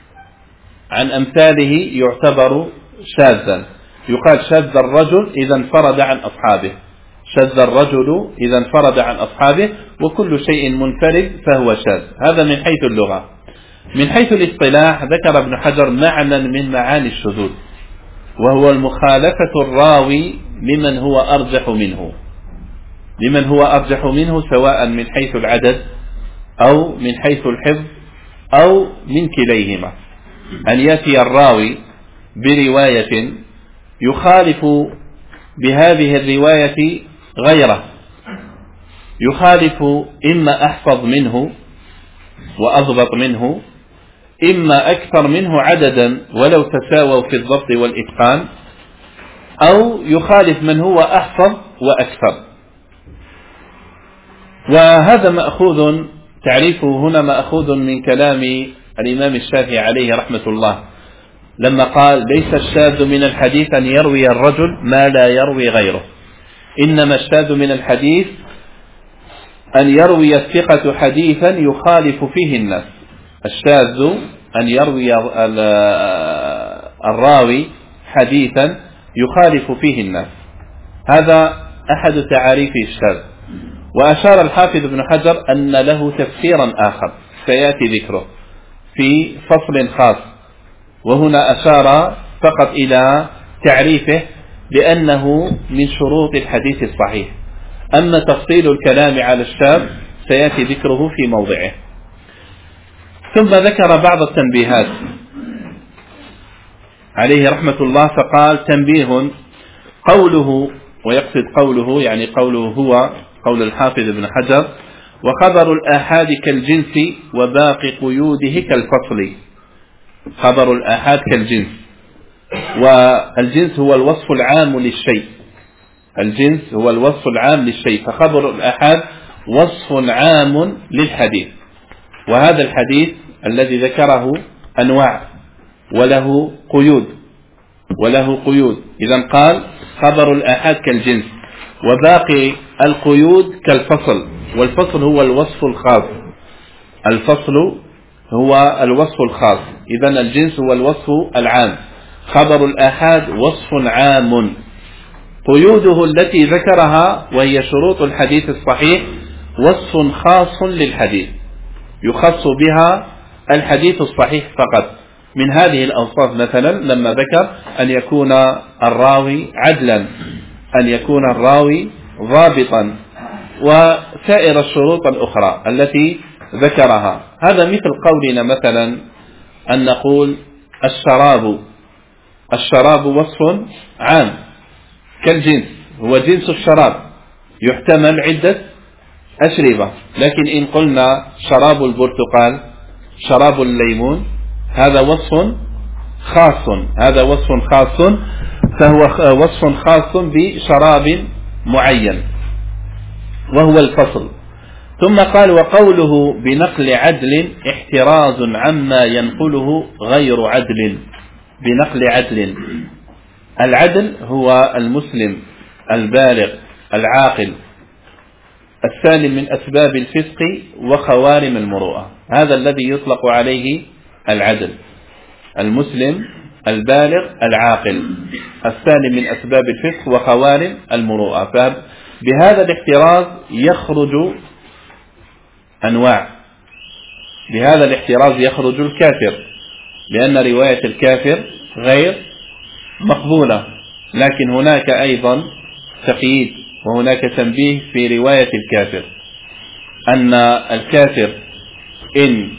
عن أمثاله يعتبر شاذا. يقال شذ الرجل إذا انفرد عن أصحابه، شذ الرجل إذا انفرد عن أصحابه، وكل شيء منفرد فهو شاذ. هذا من حيث اللغة. من حيث الاصطلاح ذكر ابن حجر معنى من معاني الشذوذ، وهو المخالفة الراوي لمن هو أرجح منه، لمن هو أرجح منه سواء من حيث العدد أو من حيث الحفظ أو من كليهما. أن يأتي الراوي برواية يخالف بهذه الرواية غيره، يخالف إما أحفظ منه وأضبط منه، إما أكثر منه عددا ولو تساووا في الضبط والإتقان، أو يخالف من هو أحفظ وأكثر. وهذا مأخوذ، تعريفه هنا مأخوذ من كلام الإمام الشافعي عليه رحمة الله، لما قال ليس الشاذ من الحديث أن يروي الرجل ما لا يروي غيره، إنما الشاذ من الحديث أن يروي الثقة حديثا يخالف فيه الناس. الشاذ أن يروي الراوي حديثا يخالف فيه الناس، هذا أحد تعاريف الشاذ. وأشار الحافظ ابن حجر أن له تفسيرا آخر سيأتي ذكره في فصل خاص، وهنا أشار فقط إلى تعريفه بأنه من شروط الحديث الصحيح. أما تفصيل الكلام على الشاذ سيأتي ذكره في موضعه. ثم ذكر بعض التنبيهات عليه رحمة الله، فقال: تنبيه، قوله، ويقصد قوله يعني قوله هو قول الحافظ ابن حجر: وخبر الآحاد كالجنس وباقي قيوده كالفصل. خبر الآحاد كالجنس، والجنس هو الوصف العام للشيء، الجنس هو الوصف العام للشيء، فخبر الآحاد وصف عام للحديث. وهذا الحديث الذي ذكره أنواع وله قيود وله قيود إذن قال: خبر الآحاد كالجنس وباقي القيود كالفصل. والفصل هو الوصف الخاص، الفصل هو الوصف الخاص. إذن الجنس هو الوصف العام، خبر الآحاد وصف عام. قيوده التي ذكرها وهي شروط الحديث الصحيح وصف خاص للحديث، يخص بها الحديث الصحيح فقط. من هذه الأوصاف مثلا لما ذكر أن يكون الراوي عدلا، أن يكون الراوي ضابطا، وسائر الشروط الأخرى التي ذكرها. هذا مثل قولنا مثلا أن نقول الشراب، الشراب وصف عام كالجنس، هو جنس الشراب، يحتمل عدة أشربة. لكن إن قلنا شراب البرتقال، شراب الليمون، هذا وصف خاص، هذا وصف خاص، فهو وصف خاص بشراب معين وهو الفصل. ثم قال: وقوله بنقل عدل احتراز عما ينقله غير عدل. بنقل عدل، العدل هو المسلم البالغ العاقل السالم من أسباب الفسق وخوارم المروءة، هذا الذي يطلق عليه العدل، المسلم البالغ العاقل السالم من أسباب الفسق وخوارم المروءة. فبهذا الاحتراز يخرج أنواع، بهذا الاحتراز يخرج الكافر، لأن رواية الكافر غير مقبولة. لكن هناك أيضا تقييد وهناك تنبيه في رواية الكافر، أن الكافر إن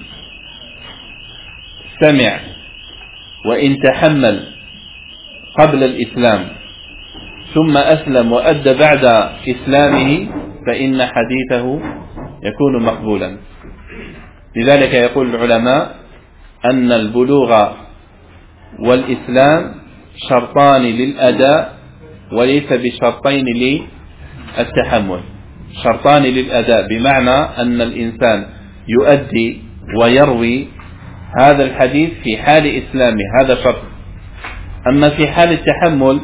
سمع وإن تحمل قبل الإسلام ثم أسلم وأدى بعد إسلامه فإن حديثه يكون مقبولا. لذلك يقول العلماء أن البلوغ والإسلام شرطان للأداء وليس بشرطين للتحمل، شرطان للأداء بمعنى أن الإنسان يؤدي ويروي هذا الحديث في حال إسلامه، هذا شرط. أما في حال التحمل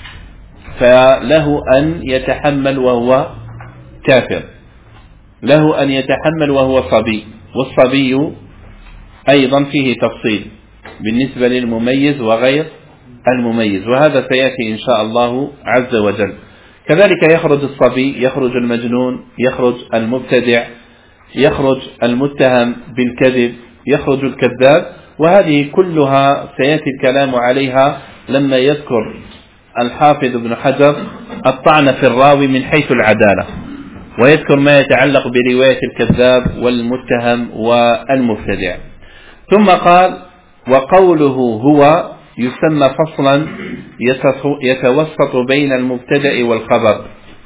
فله أن يتحمل وهو كافر، له أن يتحمل وهو صبي، والصبي أيضا فيه تفصيل بالنسبة للمميز وغير المميز، وهذا سيأتي إن شاء الله عز وجل. كذلك يخرج الصبي، يخرج المجنون، يخرج المبتدع، يخرج المتهم بالكذب، يخرج الكذاب، وهذه كلها سيأتي الكلام عليها لما يذكر الحافظ ابن حجر الطعن في الراوي من حيث العدالة، ويذكر ما يتعلق برواية الكذاب والمتهم والمبتدع. ثم قال: وقوله هو يسمى فصلا يتوسط بين المبتدأ والخبر،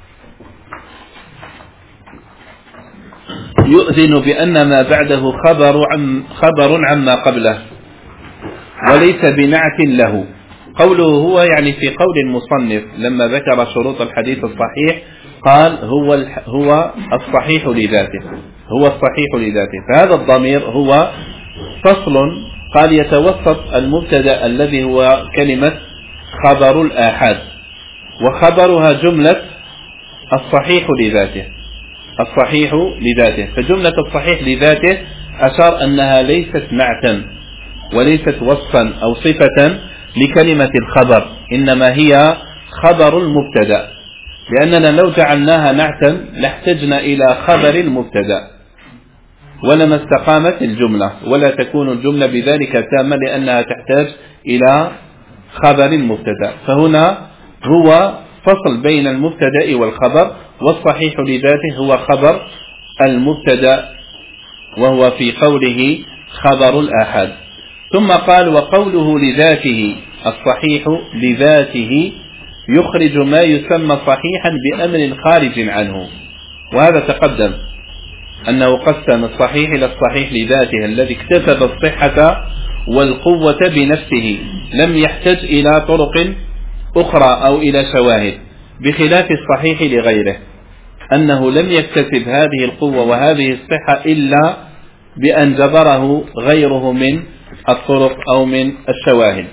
يؤذن بأن ما بعده خبر عن خبر عما قبله وليس بنعت له. قوله هو يعني في قول المصنف لما ذكر شروط الحديث الصحيح قال هو هو الصحيح لذاته، هو الصحيح لذاته، فهذا الضمير هو فصل قال يتوسط المبتدأ الذي هو كلمة خبر الآحاد، وخبرها جملة الصحيح لذاته، الصحيح لذاته. فجملة الصحيح لذاته أشار أنها ليست نعتا وليست وصفا أو صفة لكلمة الخبر، إنما هي خبر المبتدأ، لأننا لو جعلناها نعتا لاحتجنا إلى خبر المبتدأ ولما استقامت الجملة، ولا تكون الجملة بذلك تامة لأنها تحتاج إلى خبر المبتدأ، فهنا هو فصل بين المبتدأ والخبر، والصحيح لذاته هو خبر المبتدأ، وهو في قوله خبر الآحاد. ثم قال وقوله لذاته، الصحيح لذاته يخرج ما يسمى صحيحا بأمر خارج عنه، وهذا تقدم أنه قسم الصحيح إلى الصحيح لذاته الذي اكتسب الصحة والقوة بنفسه، لم يحتج إلى طرق أخرى أو إلى شواهد، بخلاف الصحيح لغيره أنه لم يكتسب هذه القوة وهذه الصحة إلا بأن جبره غيره من الطرق أو من الشواهد.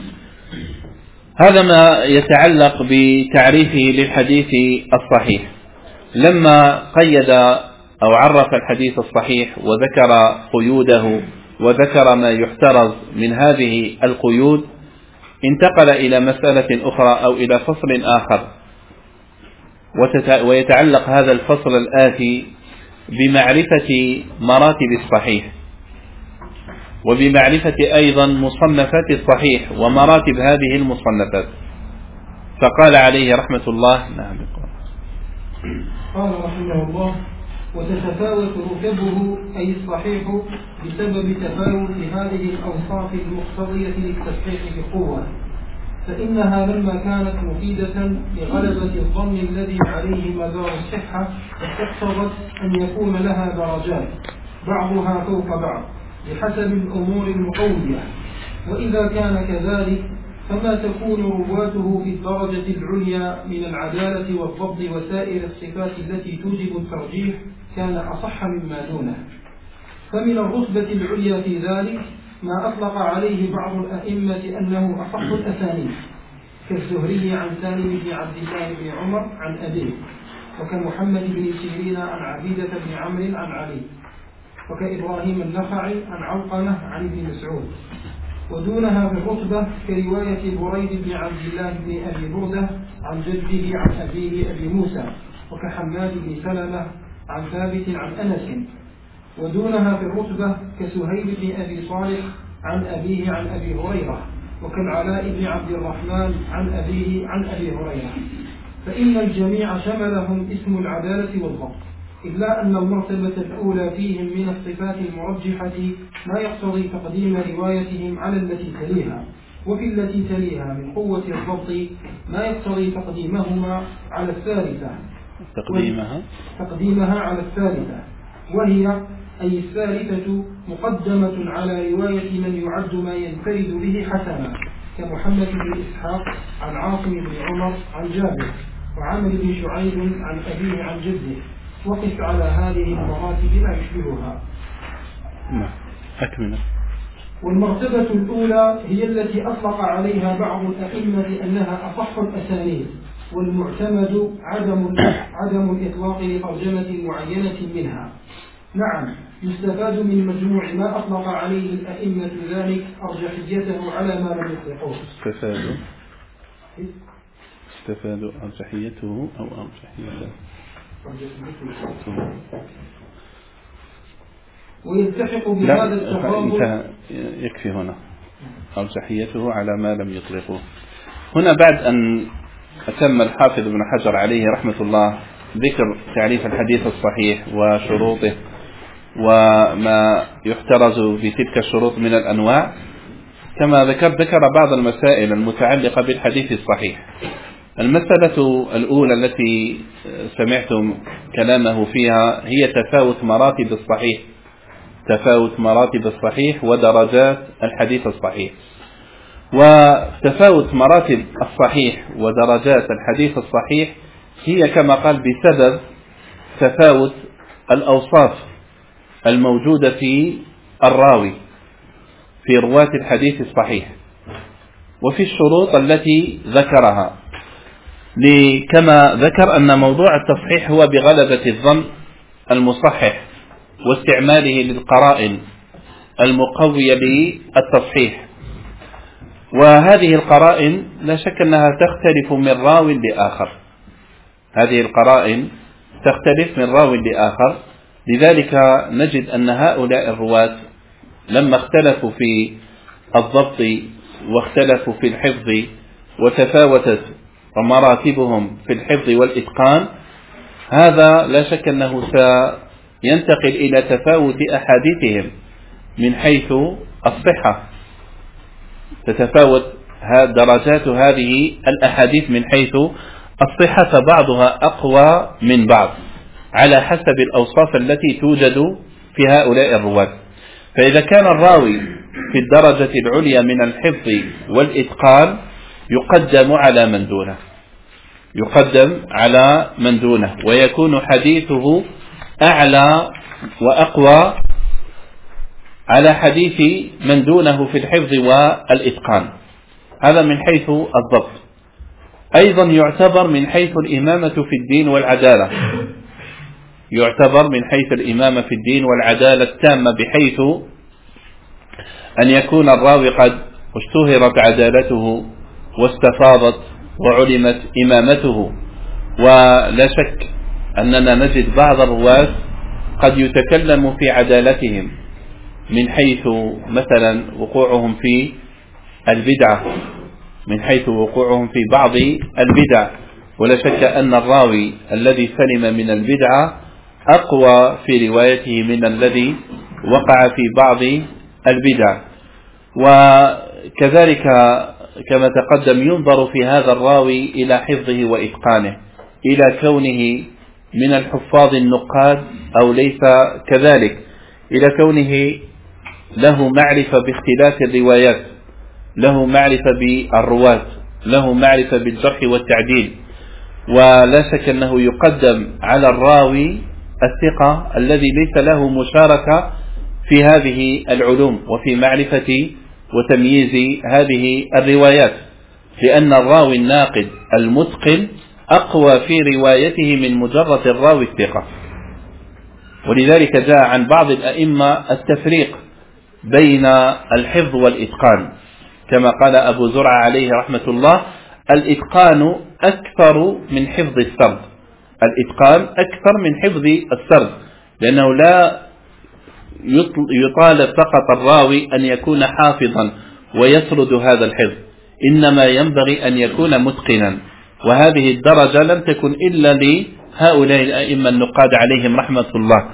هذا ما يتعلق بتعريفه للحديث الصحيح. لما قيد أو عرف الحديث الصحيح وذكر قيوده وذكر ما يحترز من هذه القيود، انتقل إلى مسألة أخرى أو إلى فصل آخر، ويتعلق هذا الفصل الآتي بمعرفة مراتب الصحيح، وبمعرفة أيضا مصنفات الصحيح ومراتب هذه المصنفات. فقال عليه رحمة الله: نعم. قال رحمه الله: وتتفاوت ركبه أي الصحيح بسبب تفاوت هذه الأوصاف المقتضية للتصحيح بقوة، فإنها لما كانت مفيدة لغلبة الظن الذي عليه مدار الصحة اقتضت أن يكون لها درجات بعضها فوق بعض بحسب الأمور المقوية، وإذا كان كذلك فما تكون رواته في الدرجة العليا من العدالة والضبط وسائر الصفات التي توجب الترجيح كان أصح مما دونه. فمن الرتبة العليا في ذلك ما أطلق عليه بعض الأئمة أنه أصح الأسانيد، كالزهري عن سالم بن عبد الله بن عمر عن أبيه، وكمحمد بن سيرين عن عبيدة بن عمرو عن علي، وكإبراهيم النخعي عن علقمة عن ابن مسعود. ودونها في الرتبة كرواية بريد بن عبد الله بن أبي بردة عن جده عن أبيه أبي موسى، وكحماد بن سلمة عن ثابت عن أنس. ودونها في الرتبة كسهيل بن أبي صالح عن أبيه عن أبي هريرة، وكالعلاء بن عبد الرحمن عن أبيه عن أبي هريرة. فإن الجميع شملهم اسم العدالة والضبط، إلا أن المرتبة الأولى فيهم من الصفات المرجحة ما يقتضي تقديم روايتهم على التي تليها، وفي التي تليها من قوة الضبط ما يقتضي تقديمهما على الثالثة تقديمها تقديمها على الثالثة وهي أي الثالثة مقدمة على رواية من يعد ما ينفرد به حسنا، كمحمد بن إسحاق عن عاصم بن عمر عن جابر، وعمر بن شعيب عن أبيه عن جده. وقف على هذه المراتب ما يشبهها. أكمل. والمرتبة الأولى هي التي أطلق عليها بعض الأئمة أنها أصح الأسانيد، والمعتمد عدم عدم الإطلاق لترجمة معينة منها. نعم، يستفاد من مجموع ما أطلق عليه الأئمة ذلك أرجحيته على ما لم يطلقوه. استفادوا استفادوا أرجحيته أو أرجحيته ويلتحق بهذا التفاضل. يكفي هنا أرجحيته على ما لم يطلقوه. هنا بعد أن أتم الحافظ ابن حجر عليه رحمة الله ذكر تعريف الحديث الصحيح وشروطه وما يحترز بتلك الشروط من الأنواع، كما ذكر ذكر بعض المسائل المتعلقة بالحديث الصحيح. المسألة الأولى التي سمعتم كلامه فيها هي تفاوت مراتب الصحيح تفاوت مراتب الصحيح ودرجات الحديث الصحيح. وتفاوت مراتب الصحيح ودرجات الحديث الصحيح هي كما قال بسبب تفاوت الأوصاف الموجودة في الراوي في رواة الحديث الصحيح، وفي الشروط التي ذكرها. كما ذكر أن موضوع التصحيح هو بغلبة الظن المصحح واستعماله للقرائن المقوية للتصحيح، وهذه القرائن لا شك أنها تختلف من راو لآخر هذه القرائن تختلف من راو لآخر لذلك نجد أن هؤلاء الرواة لما اختلفوا في الضبط واختلفوا في الحفظ وتفاوتت مراتبهم في الحفظ والإتقان، هذا لا شك أنه سينتقل إلى تفاوت أحاديثهم من حيث الصحة، تتفاوت درجات هذه الأحاديث من حيث الصحة، فبعضها أقوى من بعض على حسب الأوصاف التي توجد في هؤلاء الرواة. فإذا كان الراوي في الدرجة العليا من الحفظ والإتقان يقدم على من دونه، يقدم على من دونه ويكون حديثه أعلى وأقوى على حديث من دونه في الحفظ والإتقان. هذا من حيث الضبط. أيضا يعتبر من حيث الإمامة في الدين والعدالة، يعتبر من حيث الإمامة في الدين والعدالة التامة، بحيث أن يكون الراوي قد اشتهرت عدالته واستفاضت وعلمت إمامته. ولا شك أننا نجد بعض الرواة قد يتكلم في عدالتهم من حيث مثلا وقوعهم في البدعة، من حيث وقوعهم في بعض البدع، ولا شك أن الراوي الذي سلم من البدعة أقوى في روايته من الذي وقع في بعض البدع. وكذلك كما تقدم ينظر في هذا الراوي إلى حفظه وإتقانه، إلى كونه من الحفاظ النقاد أو ليس كذلك، إلى كونه له معرفة باختلاف الروايات، له معرفة بالرواة، له معرفة بالجرح والتعديل. ولا شك أنه يقدم على الراوي الثقة الذي ليس له مشاركة في هذه العلوم وفي معرفة وتمييز هذه الروايات، لأن الراوي الناقد المتقن أقوى في روايته من مجرد الراوي الثقة. ولذلك جاء عن بعض الأئمة التفريق بين الحفظ والإتقان، كما قال أبو زرعة عليه رحمة الله: الإتقان أكثر من حفظ السرد، الإتقان أكثر من حفظ السرد، لأنه لا يطالب فقط الراوي أن يكون حافظا ويسرد هذا الحفظ، إنما ينبغي أن يكون متقنا. وهذه الدرجة لم تكن إلا لهؤلاء الأئمة النقاد عليهم رحمة الله.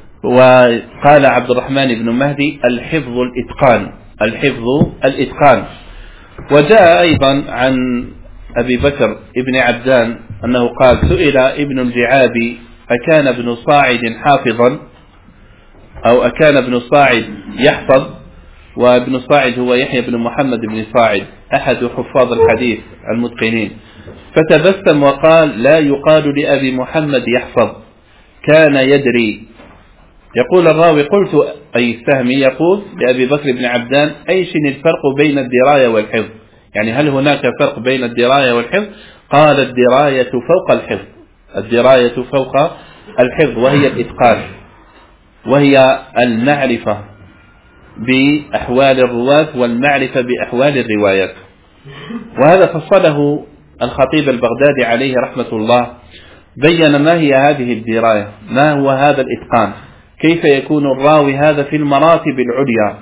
وقال عبد الرحمن بن مهدي: الحفظ الإتقان، الحفظ الإتقان. وجاء أيضا عن أبي بكر ابن عبدان أنه قال: سئل ابن الجعابي: أكان ابن صاعد حافظا أو أكان ابن صاعد يحفظ؟ وابن صاعد هو يحيى بن محمد بن صاعد أحد حفاظ الحديث المتقنين، فتبسم وقال: لا يقال لأبي محمد يحفظ، كان يدري. يقول الراوي: قلت أي السهمي يقول لأبي بكر بن عبدان: أيش الفرق بين الدراية والحفظ؟ يعني هل هناك فرق بين الدراية والحفظ؟ قال: الدراية فوق الحفظ، الدراية فوق الحفظ، وهي الإتقان، وهي المعرفة بأحوال الرواة والمعرفة بأحوال الروايات. وهذا فصله الخطيب البغدادي عليه رحمة الله، بين ما هي هذه الدراية، ما هو هذا الإتقان، كيف يكون الراوي هذا في المراتب العليا.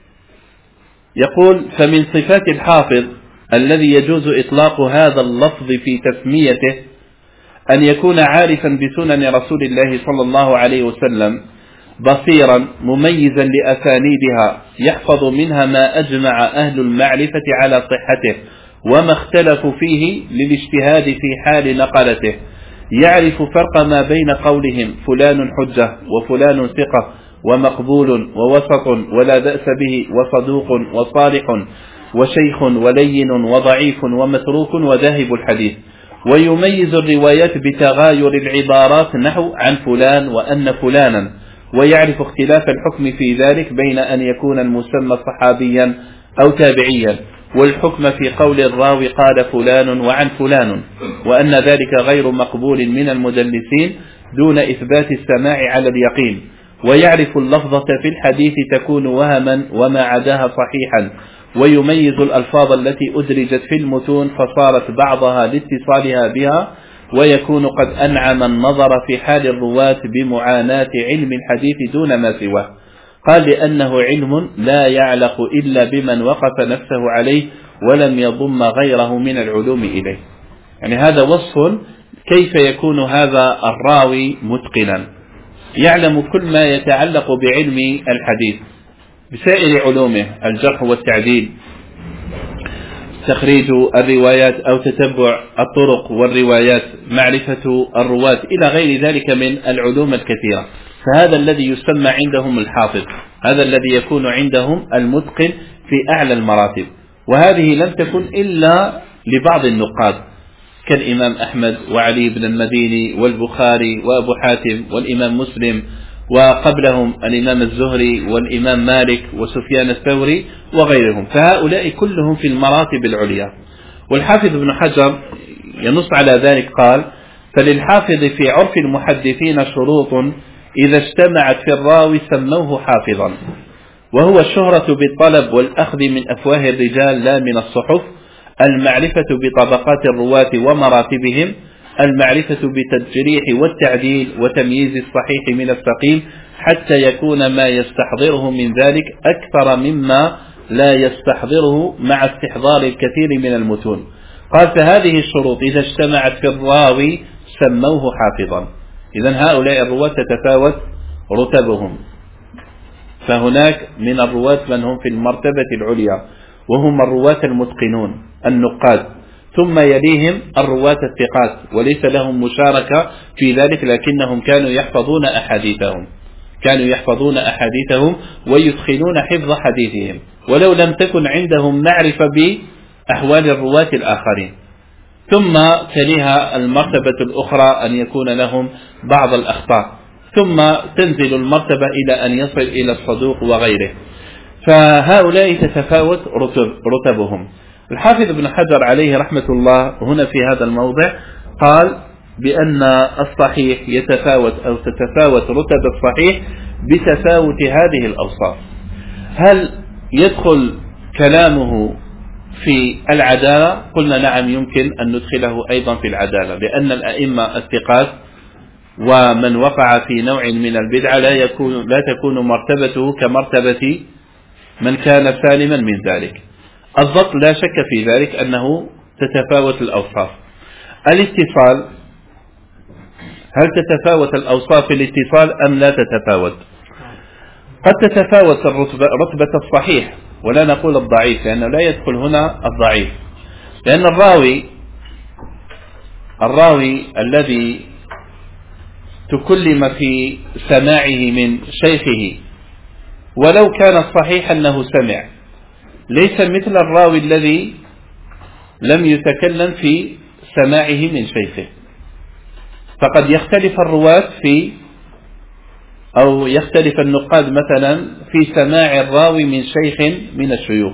يقول: فمن صفات الحافظ الذي يجوز إطلاق هذا اللفظ في تسميته أن يكون عارفا بسنن رسول الله صلى الله عليه وسلم، بصيرا مميزا لأسانيدها، يحفظ منها ما أجمع أهل المعرفة على صحته وما اختلفوا فيه للاجتهاد في حال نقلته، يعرف فرق ما بين قولهم فلان حجة وفلان ثقة ومقبول ووسط ولا بأس به وصدوق وصالح وشيخ ولين وضعيف ومتروك وذاهب الحديث، ويميز الروايات بتغاير العبارات نحو عن فلان وأن فلانا، ويعرف اختلاف الحكم في ذلك بين أن يكون المسمى صحابيا أو تابعيا، والحكم في قول الراوي قال فلان وعن فلان، وأن ذلك غير مقبول من المدلسين دون إثبات السماع على اليقين، ويعرف اللفظة في الحديث تكون وهما وما عداها صحيحا، ويميز الألفاظ التي أدرجت في المتون فصارت بعضها لاتصالها بها، ويكون قد أنعم النظر في حال الرواة بمعاناة علم الحديث دون ما سواه. قال لأنه علم لا يعلق إلا بمن وقف نفسه عليه ولم يضم غيره من العلوم إليه. يعني هذا وصف كيف يكون هذا الراوي متقنا، يعلم كل ما يتعلق بعلم الحديث بسائر علومه، الجرح والتعديل، تخريج الروايات أو تتبع الطرق والروايات، معرفة الرواة إلى غير ذلك من العلوم الكثيرة. فهذا الذي يسمى عندهم الحافظ، هذا الذي يكون عندهم المتقن في أعلى المراتب. وهذه لم تكن إلا لبعض النقاد كالإمام أحمد وعلي بن المديني والبخاري وأبو حاتم والإمام مسلم، وقبلهم الإمام الزهري والإمام مالك وسفيان الثوري وغيرهم، فهؤلاء كلهم في المراتب العليا. والحافظ ابن حجر ينص على ذلك قال: فللحافظ في عرف المحدثين شروط إذا اجتمعت في الراوي سموه حافظا، وهو الشهرة بالطلب والأخذ من أفواه الرجال لا من الصحف، المعرفة بطبقات الرواة ومراتبهم، المعرفة بالتجريح والتعديل وتمييز الصحيح من السقيم، حتى يكون ما يستحضره من ذلك أكثر مما لا يستحضره مع استحضار الكثير من المتون. قال: فهذه الشروط إذا اجتمعت في الراوي سموه حافظا. إذن هؤلاء الرواة تتفاوت رتبهم، فهناك من الرواة من هم في المرتبة العليا وهم الرواة المتقنون النقاد، ثم يليهم الرواة الثقات وليس لهم مشاركة في ذلك، لكنهم كانوا يحفظون أحاديثهم كانوا يحفظون أحاديثهم ويتقنون حفظ حديثهم، ولو لم تكن عندهم معرفة بأحوال الرواة الآخرين. ثم تليها المرتبة الأخرى أن يكون لهم بعض الأخطاء، ثم تنزل المرتبة إلى أن يصل إلى الصدوق وغيره. فهؤلاء تتفاوت رتب رتبهم. الحافظ ابن حجر عليه رحمة الله هنا في هذا الموضع قال بأن الصحيح يتفاوت أو تتفاوت رتب الصحيح بتفاوت هذه الأوصاف. هل يدخل كلامه في العدالة؟ قلنا نعم، يمكن أن ندخله أيضا في العدالة، لأن الأئمة الثقات ومن وقع في نوع من البدعة لا يكون لا تكون مرتبته كمرتبة من كان سالما من ذلك. الضبط لا شك في ذلك أنه تتفاوت الأوصاف. الاتصال، هل تتفاوت الأوصاف في الاتصال أم لا تتفاوت؟ قد تتفاوت الرتبة رتبة الصحيح، ولا نقول الضعيف، لأنه لا يدخل هنا الضعيف، لأن الراوي الراوي الذي تكلم في سماعه من شيخه ولو كان الصحيح أنه سمع، ليس مثل الراوي الذي لم يتكلم في سماعه من شيخه. فقد يختلف الرواة في أو يختلف النقاد مثلا في سماع الراوي من شيخ من الشيوخ،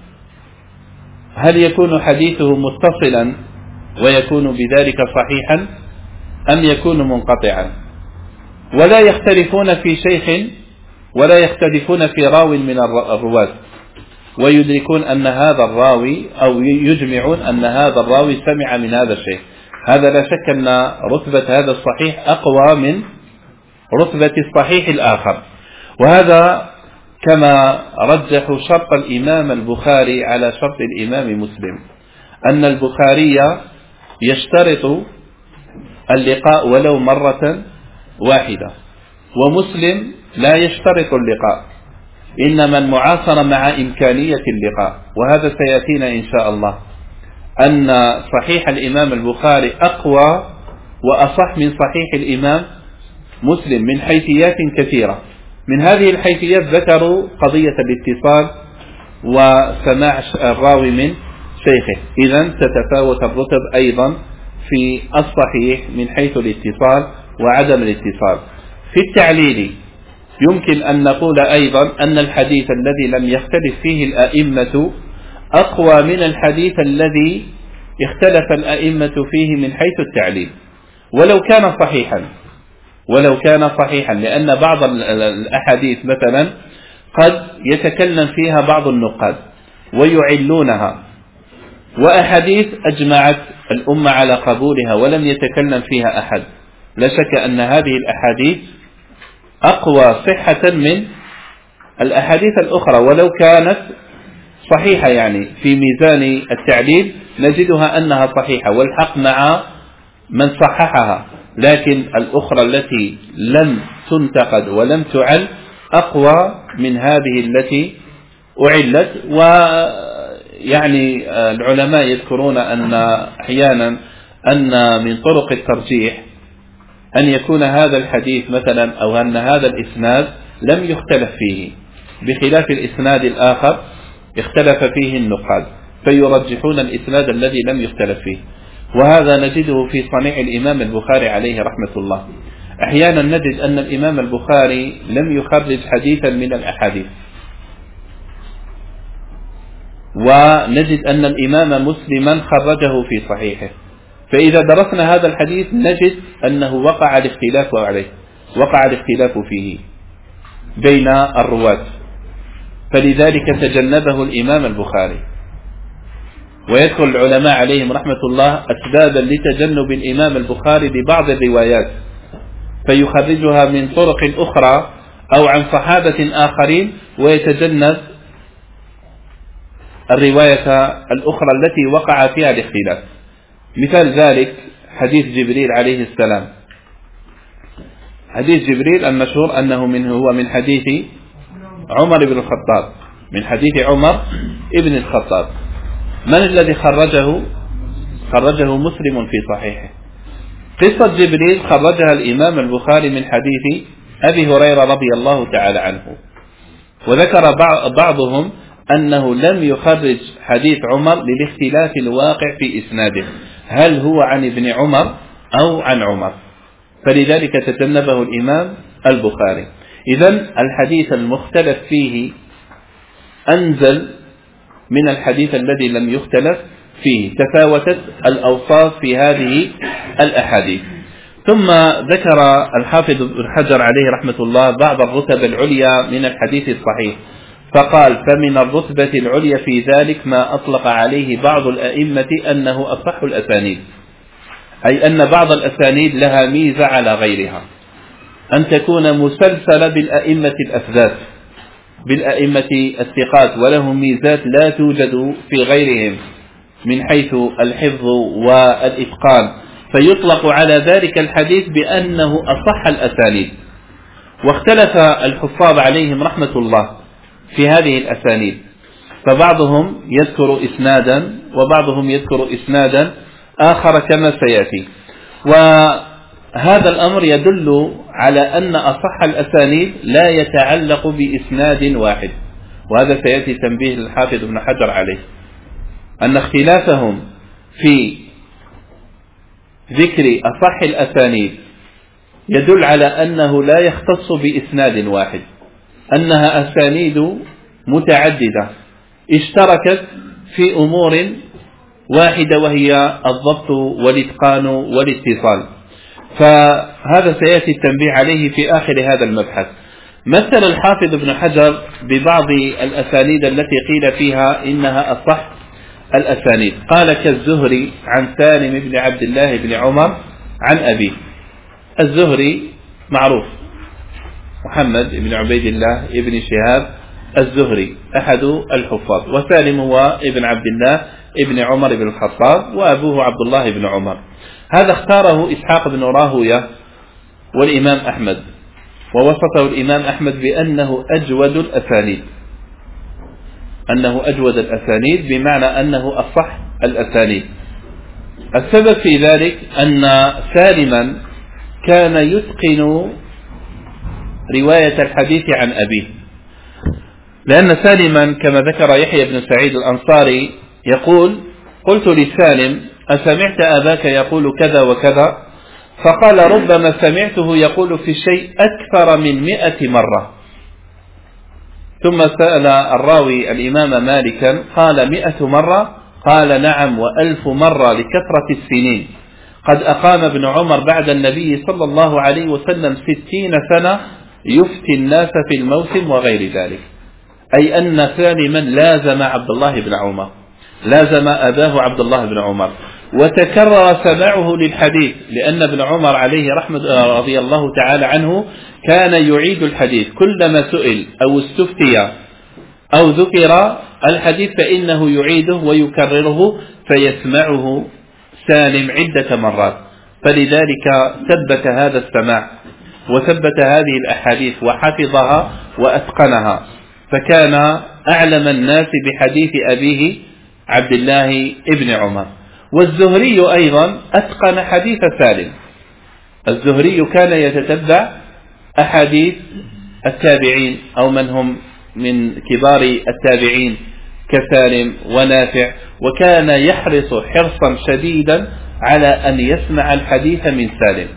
هل يكون حديثه متصلا ويكون بذلك صحيحا أم يكون منقطعا؟ ولا يختلفون في شيخ ولا يختلفون في راو من الرواة، ويدركون أن هذا الراوي أو يجمعون أن هذا الراوي سمع من هذا الشيخ. هذا لا شك أن رتبة هذا الصحيح أقوى من رتبة الصحيح الآخر. وهذا كما رجح شرط الإمام البخاري على شرط الإمام مسلم، أن البخاري يشترط اللقاء ولو مرة واحدة، ومسلم لا يشترط اللقاء، إنما المعاصرة مع إمكانية اللقاء. وهذا سيأتينا إن شاء الله، أن صحيح الإمام البخاري أقوى وأصح من صحيح الإمام مسلم من حيثيات كثيرة. من هذه الحيثيات ذكروا قضية الاتصال وسماع الراوي من شيخه. إذن تتفاوت الرتب أيضا في الصحيح من حيث الاتصال وعدم الاتصال. في التعليل يمكن أن نقول أيضا أن الحديث الذي لم يختلف فيه الأئمة أقوى من الحديث الذي اختلف الأئمة فيه من حيث التعليل، ولو كان صحيحا ولو كان صحيحا لأن بعض الأحاديث مثلا قد يتكلم فيها بعض النقاد ويعلونها، وأحاديث أجمعت الأمة على قبولها ولم يتكلم فيها أحد. لا شك أن هذه الأحاديث أقوى صحة من الأحاديث الأخرى ولو كانت صحيحة يعني في ميزان التعديل نجدها أنها صحيحة والحق مع من صححها، لكن الأخرى التي لم تنتقد ولم تعل أقوى من هذه التي أعلت. ويعني العلماء يذكرون أن أحيانا أن من طرق الترجيح أن يكون هذا الحديث مثلا أو أن هذا الإسناد لم يختلف فيه، بخلاف الإسناد الآخر اختلف فيه النقاد فيرجحون الإسناد الذي لم يختلف فيه. وهذا نجده في صنيع الإمام البخاري عليه رحمة الله. أحيانا نجد أن الإمام البخاري لم يخرج حديثا من الأحاديث، ونجد أن الإمام مسلما خرجه في صحيحه، فإذا درسنا هذا الحديث نجد أنه وقع الاختلاف عليه، وقع الاختلاف فيه بين الرواة، فلذلك تجنبه الإمام البخاري. ويذكر العلماء عليهم رحمة الله أسبابا لتجنب الإمام البخاري لبعض الروايات فيخرجها من طرق أخرى أو عن صحابة آخرين ويتجنب الرواية الأخرى التي وقع فيها الاختلاف. مثال ذلك حديث جبريل عليه السلام. حديث جبريل المشهور أنه منه هو من حديث عمر بن الخطاب، من حديث عمر ابن الخطاب. من الذي خرجه؟ خرجه مسلم في صحيحه. قصة جبريل خرجها الإمام البخاري من حديث أبي هريرة رضي الله تعالى عنه، وذكر بعضهم أنه لم يخرج حديث عمر للاختلاف الواقع في إسناده، هل هو عن ابن عمر أو عن عمر، فلذلك تجنبه الإمام البخاري. إذن الحديث المختلف فيه أنزل من الحديث الذي لم يختلف فيه، تفاوتت الأوصاف في هذه الأحاديث. ثم ذكر الحافظ ابن حجر عليه رحمة الله بعض الرتب العليا من الحديث الصحيح، فقال: فمن الرتبة العليا في ذلك ما أطلق عليه بعض الأئمة أنه أصح الأسانيد، أي أن بعض الأسانيد لها ميزة على غيرها، أن تكون مسلسلة بالأئمة الأثبات، بالأئمة الثقات، ولهم ميزات لا توجد في غيرهم من حيث الحفظ والإتقان، فيطلق على ذلك الحديث بأنه أصح الأسانيد. واختلف الحفاظ عليهم رحمة الله في هذه الأسانيد، فبعضهم يذكر إسنادا وبعضهم يذكر إسنادا آخر كما سيأتي. وهذا الأمر يدل على أن أصح الأسانيد لا يتعلق بإسناد واحد، وهذا سيأتي تنبيه الحافظ ابن حجر عليه، أن اختلافهم في ذكر أصح الأسانيد يدل على أنه لا يختص بإسناد واحد، أنها أسانيد متعددة اشتركت في أمور واحدة وهي الضبط والإتقان والاتصال. فهذا سيأتي التنبيه عليه في آخر هذا المبحث. مثل الحافظ ابن حجر ببعض الأسانيد التي قيل فيها إنها أصح الأسانيد، قال: كالزهري عن سالم بن عبد الله بن عمر عن أبيه. الزهري معروف، محمد بن عبيد الله بن شهاب الزهري أحد الحفاظ، وسالم هو ابن عبد الله ابن عمر بن الخطاب، وأبوه عبد الله بن عمر. هذا اختاره إسحاق بن راهوية والإمام أحمد، ووصفه الإمام أحمد بأنه أجود الأسانيد، أنه أجود الأسانيد بمعنى أنه أصح الأسانيد. السبب في ذلك أن سالما كان يتقن رواية الحديث عن أبيه، لأن سالما كما ذكر يحيى بن سعيد الأنصاري يقول: قلت لسالم: أسمعت أباك يقول كذا وكذا؟ فقال: ربما سمعته يقول في الشيء أكثر من مئة مرة. ثم سأل الراوي الإمام مالكا قال: مئة مرة؟ قال: نعم، وألف مرة لكثرة السنين. قد أقام ابن عمر بعد النبي صلى الله عليه وسلم ستين سنة يفتي الناس في الموسم وغير ذلك، أي أن سالما لازم عبد الله بن عمر، لازم أباه عبد الله بن عمر. وتكرر سماعه للحديث، لأن ابن عمر عليه رحمة رضي الله تعالى عنه كان يعيد الحديث كلما سئل أو استفتي أو ذكر الحديث فإنه يعيده ويكرره فيسمعه سالم عدة مرات، فلذلك ثبت هذا السماع وثبت هذه الأحاديث وحفظها وأتقنها، فكان أعلم الناس بحديث أبيه عبد الله ابن عمر. والزهري أيضا أتقن حديث سالم، الزهري كان يتتبع أحاديث التابعين أو من هم من كبار التابعين كسالم ونافع، وكان يحرص حرصا شديدا على أن يسمع الحديث من سالم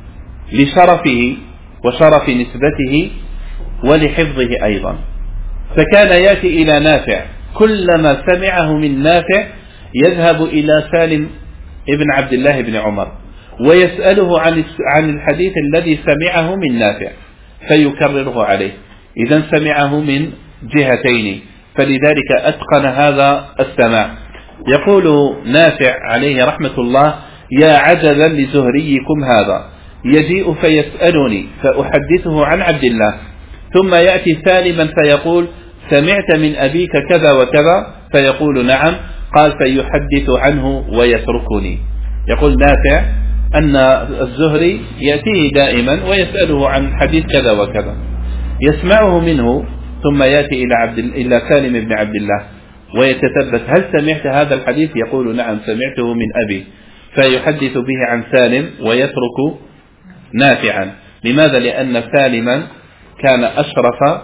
لشرفه وشرف نسبته ولحفظه أيضا، فكان يأتي إلى نافع كلما سمعه من نافع يذهب إلى سالم ابن عبد الله بن عمر ويسأله عن عن الحديث الذي سمعه من نافع فيكرره عليه، إذا سمعه من جهتين، فلذلك أتقن هذا السماع. يقول نافع عليه رحمة الله: يا عجبا لزهريكم هذا، يجيء فيسألني فأحدثه عن عبد الله، ثم يأتي سالما فيقول: سمعت من أبيك كذا وكذا، فيقول: نعم. قال: فيحدث عنه ويتركني. يقول نافع أن الزهري يأتيه دائما ويسأله عن حديث كذا وكذا، يسمعه منه ثم يأتي إلى عبد إلى سالم بن عبد الله ويتثبت: هل سمعت هذا الحديث؟ يقول: نعم سمعته من أبي، فيحدث به عن سالم ويترك نافعا. لماذا؟ لأن سالما كان أشرف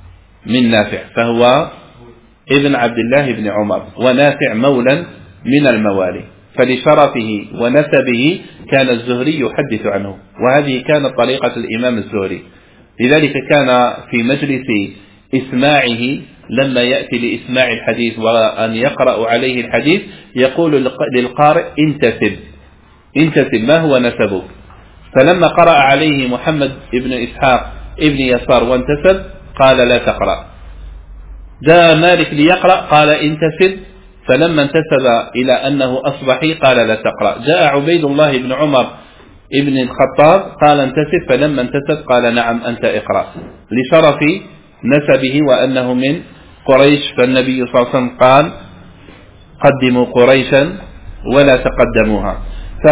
من نافع، فهو ابن عبد الله بن عمر، ونافع مولى من الموالي، فلشرفه ونسبه كان الزهري يحدث عنه، وهذه كانت طريقة الإمام الزهري. لذلك كان في مجلس إسماعه لما يأتي لإسماع الحديث وأن يقرأ عليه الحديث يقول للقارئ: انتسب انتسب، ما هو نسبك؟ فلما قرأ عليه محمد ابن إسحاق ابن يسار وانتسب قال: لا تقرأ. جاء مالك ليقرأ قال: انتسب، فلما انتسب إلى أنه أصبحي قال: لا تقرأ. جاء عبيد الله بن عمر ابن الخطاب قال: انتسب، فلما انتسب قال: نعم أنت اقرأ، لشرف نسبه وأنه من قريش، فالنبي صلى الله عليه وسلم قال: قدموا قريشا ولا تقدموها.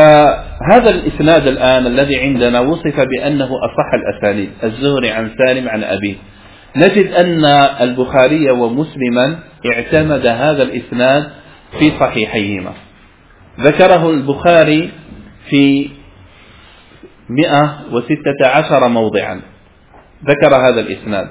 فهذا الإسناد الآن الذي عندنا وصف بأنه أصح الأسانيد، الزهري عن سالم عن أبيه. نجد أن البخاري ومسلما اعتمد هذا الإسناد في صحيحيهما، ذكره البخاري في مئة وستة عشر موضعا، ذكر هذا الإسناد،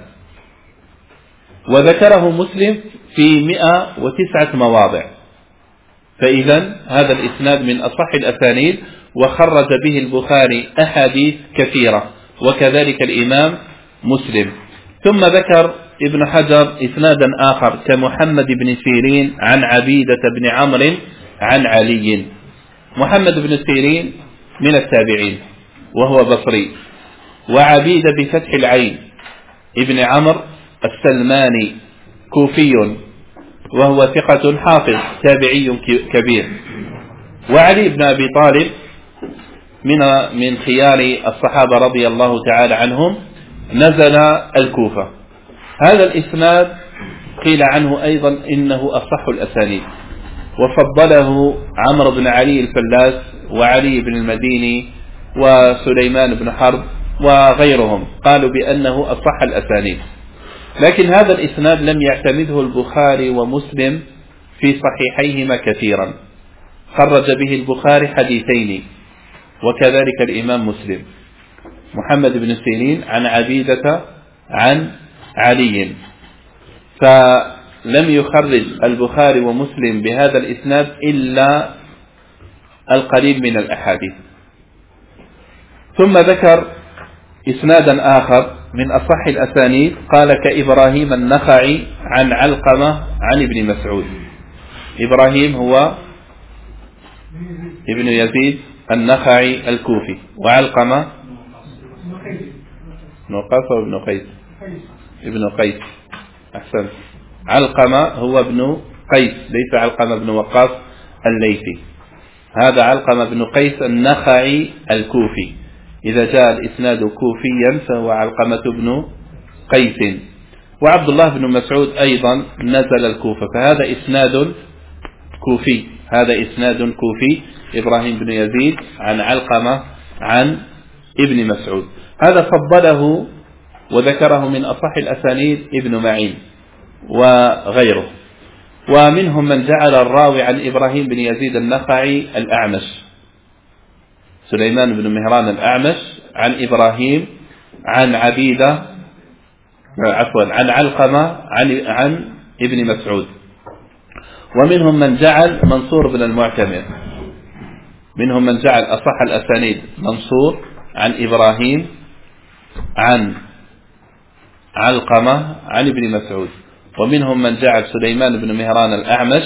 وذكره مسلم في مئة وتسعة مواضع، فإذا هذا الإسناد من أصح الأسانيد، وخرج به البخاري أحاديث كثيرة، وكذلك الإمام مسلم. ثم ذكر ابن حجر إسنادا آخر كمحمد بن سيرين عن عبيدة بن عمرو عن علي. محمد بن سيرين من التابعين وهو بصري، وعبيدة بفتح العين ابن عمرو السلماني كوفي وهو ثقة حافظ تابعي كبير، وعلي بن أبي طالب من من خيار الصحابة رضي الله تعالى عنهم نزل الكوفة. هذا الإسناد قيل عنه أيضا إنه أصح الأسانيد، وفضله عمرو بن علي الفلاس وعلي بن المديني وسليمان بن حرب وغيرهم، قالوا بأنه أصح الأسانيد. لكن هذا الإسناد لم يعتمده البخاري ومسلم في صحيحيهما كثيرا، خرج به البخاري حديثين وكذلك الإمام مسلم، محمد بن سيرين عن عبيدة عن علي، فلم يخرج البخاري ومسلم بهذا الإسناد إلا القليل من الأحاديث. ثم ذكر إسنادا آخر من أصح الأسانيد، قال: كإبراهيم النخعي عن علقمة عن ابن مسعود. إبراهيم هو ابن يزيد النخعي الكوفي، وعلقمة نقاص وابن قيس ابن قيس أحسن، علقمة هو ابن قيس، ليس علقمة بن وقاص الليثي. هذا علقمة بن قيس النخعي الكوفي، إذا جاء الإسناد كوفيا فهو علقمة بن قيس. وعبد الله بن مسعود أيضا نزل الكوفة، فهذا إسناد كوفي، هذا إسناد كوفي، إبراهيم بن يزيد عن علقمة عن ابن مسعود. هذا فضله وذكره من أصح الأسانيد ابن معين وغيره. ومنهم من جعل الراوي عن إبراهيم بن يزيد النخعي الأعمش، سليمان بن مهران الأعمش عن إبراهيم عن عبيدة عفوا عن علقمة عن عن ابن مسعود. ومنهم من جعل منصور بن المعتمر، منهم من جعل أصح الأسانيد منصور عن إبراهيم عن علقمة عن ابن مسعود. ومنهم من جعل سليمان بن مهران الأعمش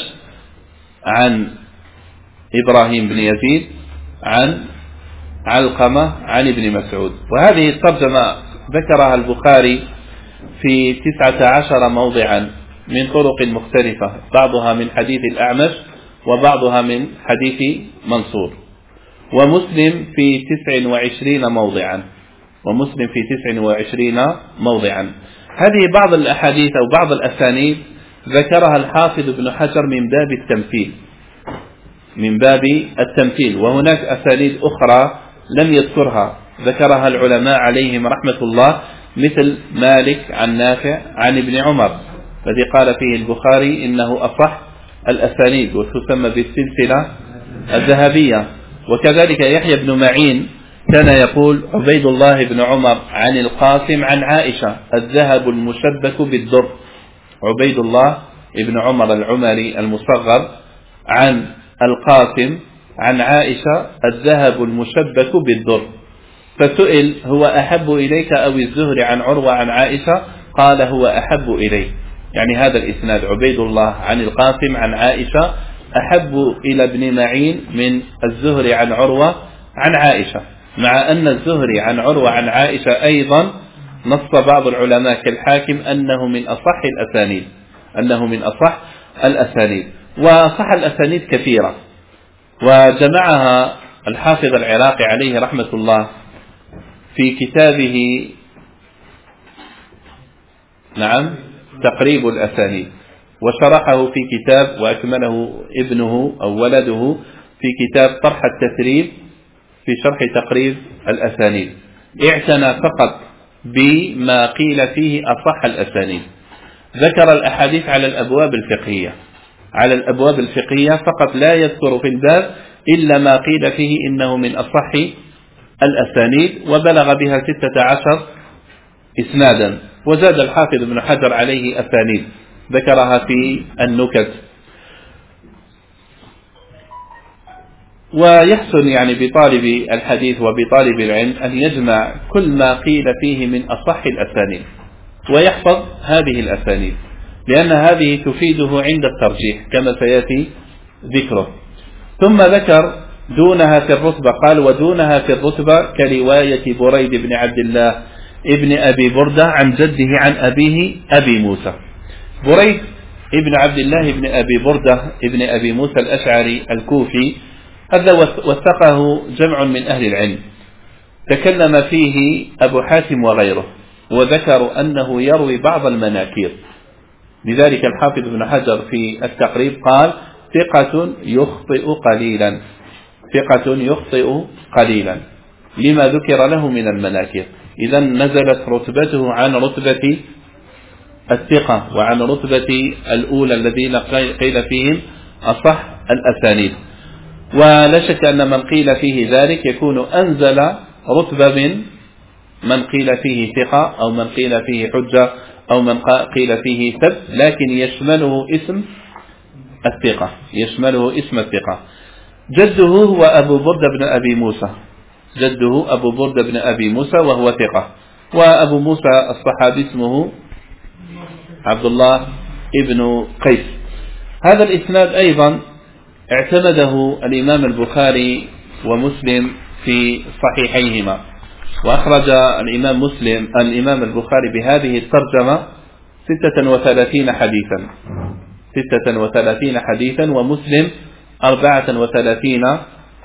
عن إبراهيم بن يزيد عن علقمة عن ابن مسعود. وهذه الترجمة ذكرها البخاري في تسعة عشر موضعا من طرق مختلفة، بعضها من حديث الأعمش وبعضها من حديث منصور. ومسلم في تسع وعشرين موضعا، ومسلم في تسع وعشرين موضعا. هذه بعض الأحاديث أو بعض الأسانيد ذكرها الحافظ ابن حجر من باب التمثيل، من باب التمثيل. وهناك أسانيد أخرى لم يذكرها ذكرها العلماء عليهم رحمة الله، مثل مالك عن نافع عن ابن عمر الذي قال فيه البخاري إنه أصح الأسانيد وتسمى بالسلسلة الذهبية. وكذلك يحيى بن معين كان يقول عبيد الله بن عمر عن القاسم عن عائشة الذهب المشبك بالدر، عبيد الله بن عمر العمري المصغر عن القاسم عن عائشة الذهب المشبك بالدر. فسئل هو أحب إليك أو الزهري عن عروة عن عائشة؟ قال هو أحب إليه، يعني هذا الإسناد عبيد الله عن القاسم عن عائشة أحب إلى ابن معين من الزهري عن عروة عن عائشة، مع أن الزهري عن عروة عن عائشة أيضا نص بعض العلماء كالحاكم أنه من أصح الأسانيد، أنه من أصح الأسانيد. وصح الأسانيد كثيرة وجمعها الحافظ العراقي عليه رحمة الله في كتابه نعم تقريب الأسانيد، وشرحه في كتاب وأكمله ابنه أو ولده في كتاب طرح التثريب في شرح تقريب الأسانيد. اعتنى فقط بما قيل فيه أصح الأسانيد، ذكر الأحاديث على الأبواب الفقهية، على الأبواب الفقهية فقط، لا يذكر في الباب إلا ما قيل فيه إنه من أصح الأسانيد، وبلغ بها ستة عشر إسنادا. وزاد الحافظ ابن حجر عليه أسانيد ذكرها في النكت. ويحسن يعني بطالب الحديث وبطالب العلم أن يجمع كل ما قيل فيه من أصح الأسانيد ويحفظ هذه الأسانيد، لأن هذه تفيده عند الترجيح كما سيأتي ذكره. ثم ذكر دونها في الرتبة، قال ودونها في الرتبة كرواية بريد بن عبد الله ابن أبي بردة عن جده عن أبيه أبي موسى. بريد ابن عبد الله ابن أبي بردة ابن أبي موسى الأشعري الكوفي، هذا وثقه جمع من أهل العلم، تكلم فيه أبو حاتم وغيره، وذكروا أنه يروي بعض المناكير. لذلك الحافظ ابن حجر في التقريب قال ثقة يخطئ قليلا، ثقة يخطئ قليلا لما ذكر له من المناكير. إذا نزلت رتبته عن رتبة الثقة وعن رتبة الأولى الذين قيل فيهم أصح الأسانيد. ولا شك أن من قيل فيه ذلك يكون أنزل رتبة من من قيل فيه ثقة أو من قيل فيه حجة أو من قيل فيه ثبت، لكن يشمله اسم الثقة، يشمله اسم الثقة. جده هو أبو بردة بن أبي موسى، جده أبو بردة بن أبي موسى وهو ثقة. وأبو موسى الصحابي اسمه عبد الله ابن قيس. هذا الإسناد أيضا اعتمده الإمام البخاري ومسلم في صحيحيهما، وأخرج الإمام مسلم الإمام البخاري بهذه الترجمة ستة وثلاثين حديثا، ستة وثلاثين حديثا، ومسلم أربعة وثلاثين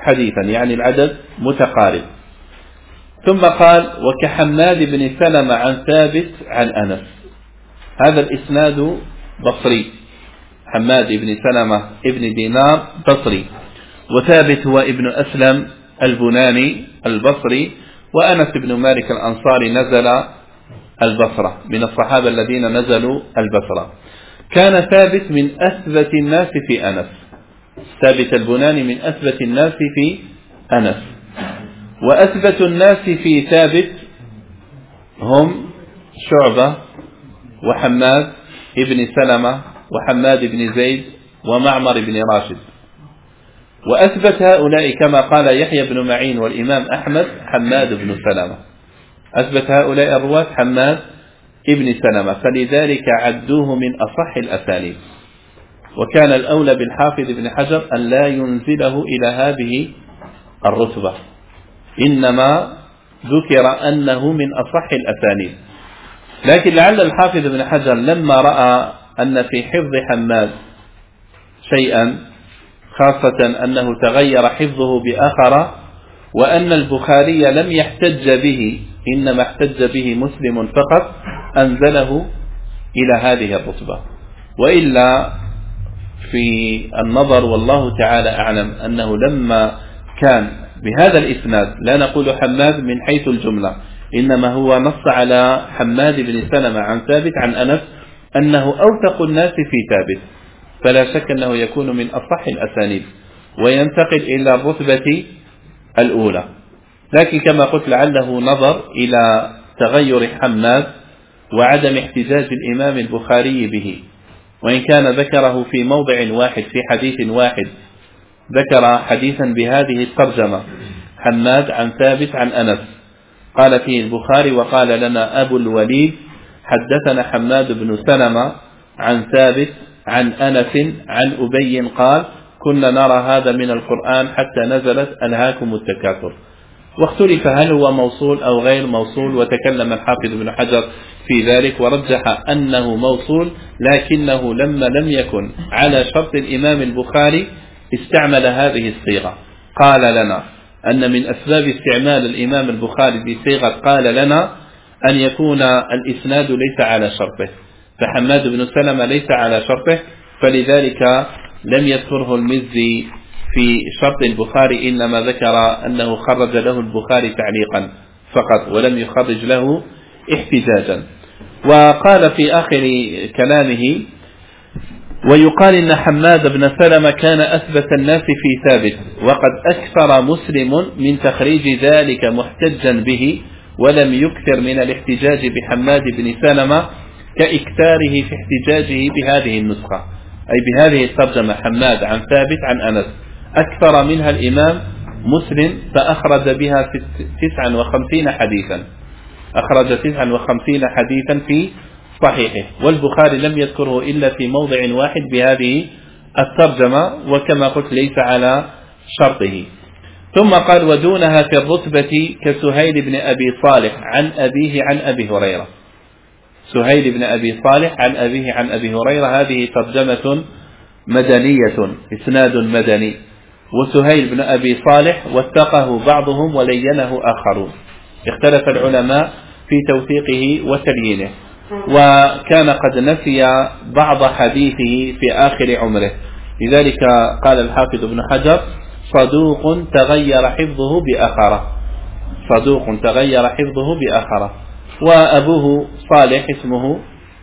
حديثا، يعني العدد متقارب. ثم قال: وكحماد بن سلمة عن ثابت عن أنس. هذا الإسناد بصري، حماد بن سلمة ابن دينار بصري، وثابت هو ابن أسلم البناني البصري، وأنس بن مالك الأنصاري نزل البصرة، من الصحابة الذين نزلوا البصرة. كان ثابت من أثبت الناس في أنس، ثابت البناني من أثبت الناس في أنس. وأثبت الناس في ثابت هم شعبة وحماد ابن سلمة وحماد بن زيد ومعمر بن راشد. وأثبت هؤلاء كما قال يحيى بن معين والإمام أحمد حماد بن سلمة، أثبت هؤلاء الرواة حماد ابن سلمة، فلذلك عدوه من أصح الأسانيد. وكان الأولى بالحافظ بن حجر أن لا ينزله إلى هذه الرتبة، إنما ذكر أنه من أصح الأسانيد. لكن لعل الحافظ بن حجر لما رأى أن في حفظ حماد شيئا، خاصة أنه تغير حفظه بآخر، وأن البخاري لم يحتج به إنما احتج به مسلم فقط، أنزله إلى هذه الرتبة. وإلا في النظر والله تعالى أعلم أنه لما كان بهذا الإسناد، لا نقول حماد من حيث الجملة، إنما هو نص على حماد بن سلمة عن ثابت عن أنس أنه أوثق الناس في ثابت، فلا شك أنه يكون من أصح الأسانيد وينتقل إلى الرتبة الأولى. لكن كما قلت لعله نظر إلى تغير حماد وعدم احتجاج الإمام البخاري به، وإن كان ذكره في موضع واحد في حديث واحد، ذكر حديثا بهذه الترجمة: حماد عن ثابت عن أنس، قال فيه البخاري: وقال لنا أبو الوليد حدثنا حماد بن سلمة عن ثابت عن أنس عن أبي قال: كنا نرى هذا من القرآن حتى نزلت ألهاكم التكاثر. واختلف هل هو موصول أو غير موصول، وتكلم الحافظ بن حجر في ذلك ورجح أنه موصول، لكنه لما لم يكن على شرط الإمام البخاري استعمل هذه الصيغة. قال لنا أن من أسباب استعمال الإمام البخاري بصيغة قال لنا أن يكون الإسناد ليس على شرطه، فحماد بن سلمة ليس على شرطه، فلذلك لم يذكره المزي في شرط البخاري، إنما ذكر أنه خرج له البخاري تعليقا فقط ولم يخرج له احتجاجا. وقال في آخر كلامه: ويقال إن حماد بن سلمة كان أثبت الناس في ثابت، وقد أكثر مسلم من تخريج ذلك محتجا به، ولم يكثر من الاحتجاج بحماد بن سلمة كإكثاره في احتجاجه بهذه النسخة، أي بهذه الترجمة حماد عن ثابت عن أنس، أكثر منها الإمام مسلم فأخرج بها تسعا وخمسين حديثا، أخرج تسعا وخمسين حديثا في صحيحه، والبخاري لم يذكره إلا في موضع واحد بهذه الترجمة، وكما قلت ليس على شرطه. ثم قال: ودونها في الرتبة كسهيل بن أبي صالح عن أبيه عن أبي هريرة. سهيل بن أبي صالح عن أبيه عن أبي هريرة، هذه ترجمة مدنية، إسناد مدني. وسهيل بن أبي صالح وثقه بعضهم ولينه آخرون، اختلف العلماء في توثيقه وتليينه، وكان قد نسي بعض حديثه في آخر عمره، لذلك قال الحافظ ابن حجر: صدوق تغير حفظه بآخره، صدوق تغير حفظه بآخره. وأبوه صالح اسمه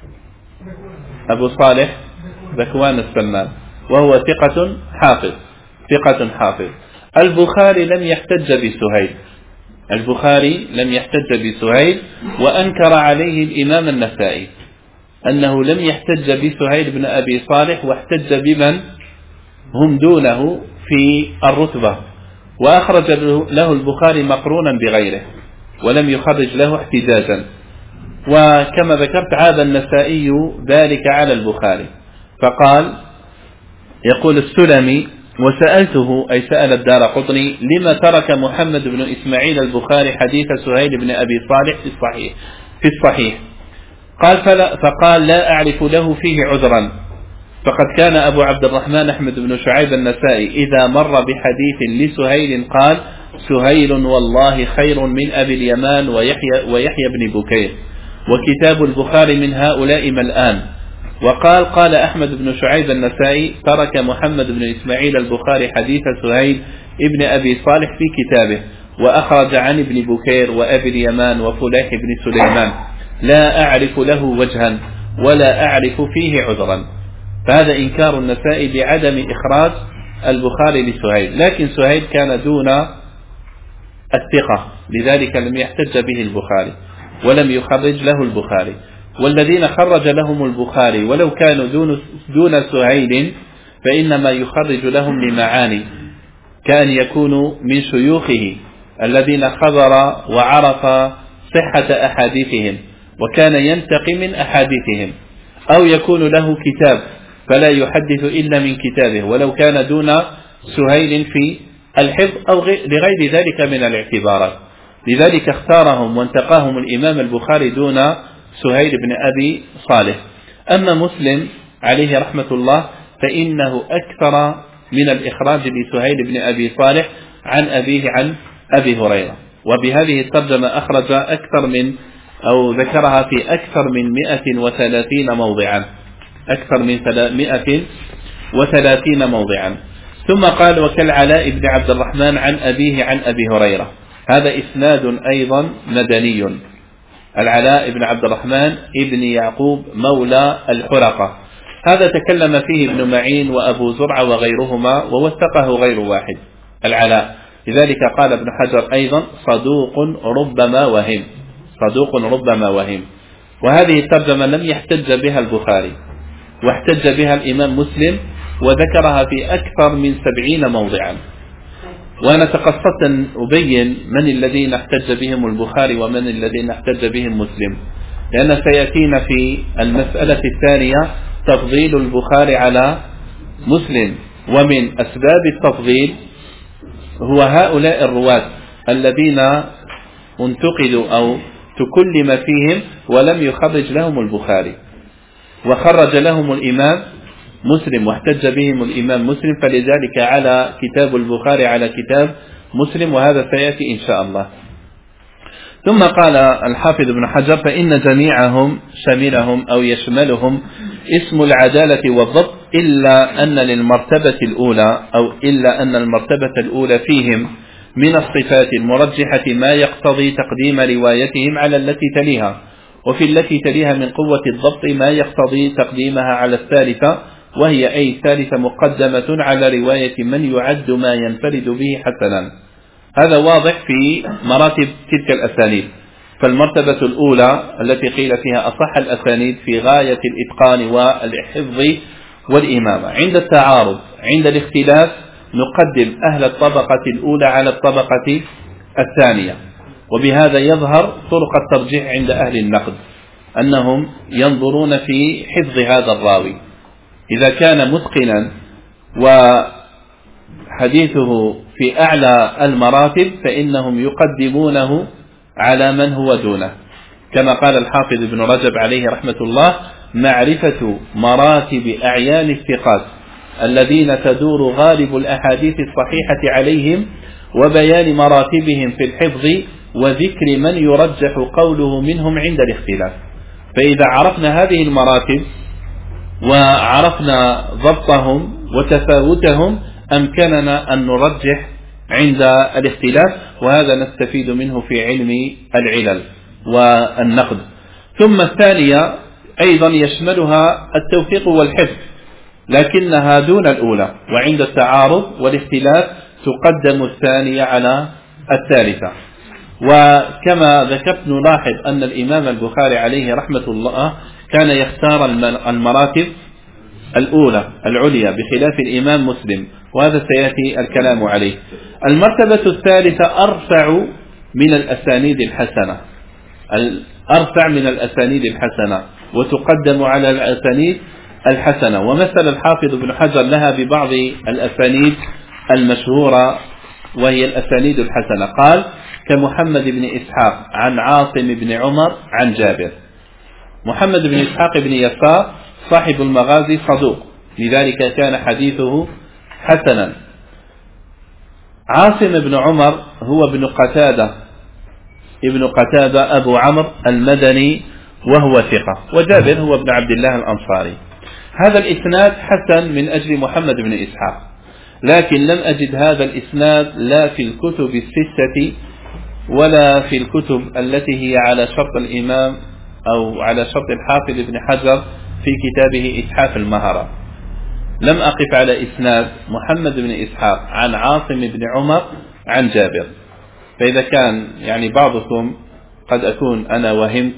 أبو صالح ذكوان السمان، وهو ثقة حافظ، ثقة حافظ. البخاري لم يحتج بسهيل، البخاري لم يحتج بسهيل، وأنكر عليه الإمام النسائي أنه لم يحتج بسهيل بن أبي صالح، واحتج بمن هم دونه في الرتبة، وأخرج له البخاري مقرونا بغيره ولم يخرج له احتجاجا. وكما ذكرت عاب النسائي ذلك على البخاري، فقال: يقول السلمي: وسألته، أي سأل الدارقطني: لما ترك محمد بن إسماعيل البخاري حديث سهيل بن أبي صالح في الصحيح في الصحيح قال فلا فقال: لا أعرف له فيه عذرا، فقد كان أبو عبد الرحمن أحمد بن شعيب النسائي إذا مر بحديث لسهيل قال: سهيل والله خير من أبي اليمان ويحيى, ويحيى بن بكير، وكتاب البخاري من هؤلاء ملآن. وقال: قال أحمد بن شعيب النسائي: ترك محمد بن إسماعيل البخاري حديث سهيل ابن أبي صالح في كتابه، وأخرج عن ابن بكير وأبي اليمان وفلاح بن سليمان، لا أعرف له وجها ولا أعرف فيه عذرا. فهذا إنكار النسائي بعدم إخراج البخاري لسهيل، لكن سهيل كان دون الثقة، لذلك لم يحتج به البخاري ولم يخرج له البخاري. والذين خرج لهم البخاري ولو كانوا دون, دون سهيل فإنما يخرج لهم لمعاني، كأن يكونوا من شيوخه الذين خبر وعرف صحة أحاديثهم وكان ينتقي من أحاديثهم، أو يكون له كتاب فلا يحدث إلا من كتابه ولو كان دون سهيل في الحفظ أو لغير ذلك من الاعتبارات. لذلك اختارهم وانتقاهم الإمام البخاري دون سهيل بن أبي صالح. أما مسلم عليه رحمة الله فإنه أكثر من الإخراج لسهيل بن أبي صالح عن أبيه عن أبي هريرة، وبهذه الترجمة أخرج أكثر من أو ذكرها في أكثر من مئة وثلاثين موضعا أكثر من مئة وثلاثين موضعا. ثم قال: وكالعلاء بن عبد الرحمن عن أبيه عن أبي هريرة. هذا إسناد أيضا مدني. العلاء بن عبد الرحمن ابن يعقوب مولى الحرقة، هذا تكلم فيه ابن معين وأبو زرعة وغيرهما ووثقه غير واحد العلاء، لذلك قال ابن حجر أيضا: صدوق ربما وهم صدوق ربما وهم. وهذه الترجمة لم يحتج بها البخاري، واحتج بها الإمام مسلم وذكرها في أكثر من سبعين موضعا. وأنا تقصدت أن أبين من الذين احتج بهم البخاري ومن الذين احتج بهم مسلم، لأن سيأتينا في المسألة الثانية تفضيل البخاري على مسلم، ومن أسباب التفضيل هو هؤلاء الرواة الذين انتقدوا أو تكلم فيهم ولم يخرج لهم البخاري، وخرج لهم الإمام مسلم واحتج بهم الإمام مسلم، فلذلك على كتاب البخاري على كتاب مسلم، وهذا سيأتي إن شاء الله. ثم قال الحافظ ابن حجر: فإن جميعهم شملهم أو يشملهم اسم العدالة والضبط، إلا أن للمرتبة الأولى أو إلا أن المرتبة الأولى فيهم من الصفات المرجحة ما يقتضي تقديم روايتهم على التي تليها، وفي التي تليها من قوة الضبط ما يقتضي تقديمها على الثالثة، وهي أي الثالثة مقدمة على رواية من يعد ما ينفرد به حسنا. هذا واضح في مراتب تلك الأسانيد. فالمرتبة الأولى التي قيل فيها أصح الأسانيد في غاية الإتقان والحفظ والإمامة. عند التعارض عند الاختلاف نقدم أهل الطبقة الأولى على الطبقة الثانية، وبهذا يظهر طرق الترجيح عند أهل النقد، أنهم ينظرون في حفظ هذا الراوي، إذا كان متقنا وحديثه في أعلى المراتب فإنهم يقدمونه على من هو دونه، كما قال الحافظ ابن رجب عليه رحمة الله: معرفة مراتب أعيان الثقات الذين تدور غالب الأحاديث الصحيحة عليهم، وبيان مراتبهم في الحفظ، وذكر من يرجح قوله منهم عند الاختلاف. فإذا عرفنا هذه المراتب وعرفنا ضبطهم وتفاوتهم أمكننا أن نرجح عند الاختلاف، وهذا نستفيد منه في علم العلل والنقد. ثم الثانية أيضا يشملها التوفيق والحفظ، لكنها دون الأولى، وعند التعارض والاختلاف تقدم الثانية على الثالثة. وكما ذكرت نلاحظ أن الإمام البخاري عليه رحمة الله كان يختار المراتب الأولى العليا بخلاف الإمام مسلم، وهذا سيأتي الكلام عليه. المرتبة الثالثة أرفع من الأسانيد الحسنة أرفع من الأسانيد الحسنة وتقدم على الأسانيد الحسنة. ومثل الحافظ ابن حجر لها ببعض الأسانيد المشهورة وهي الأسانيد الحسنة، قال: كمحمد بن إسحاق عن عاصم بن عمر عن جابر. محمد بن إسحاق بن يسار صاحب المغازي صدوق، لذلك كان حديثه حسنا. عاصم بن عمر هو ابن قتادة ابن قتادة أبو عمرو المدني وهو ثقة، وجابر هو ابن عبد الله الأنصاري. هذا الإسناد حسن من أجل محمد بن إسحاق، لكن لم أجد هذا الإسناد لا في الكتب الستة ولا في الكتب التي هي على شرط الإمام أو على شرط الحافظ ابن حجر في كتابه إتحاف المهرة. لم أقف على إسناد محمد بن إسحاق عن عاصم بن عمر عن جابر. فإذا كان يعني بعضكم قد أكون أنا وهمت،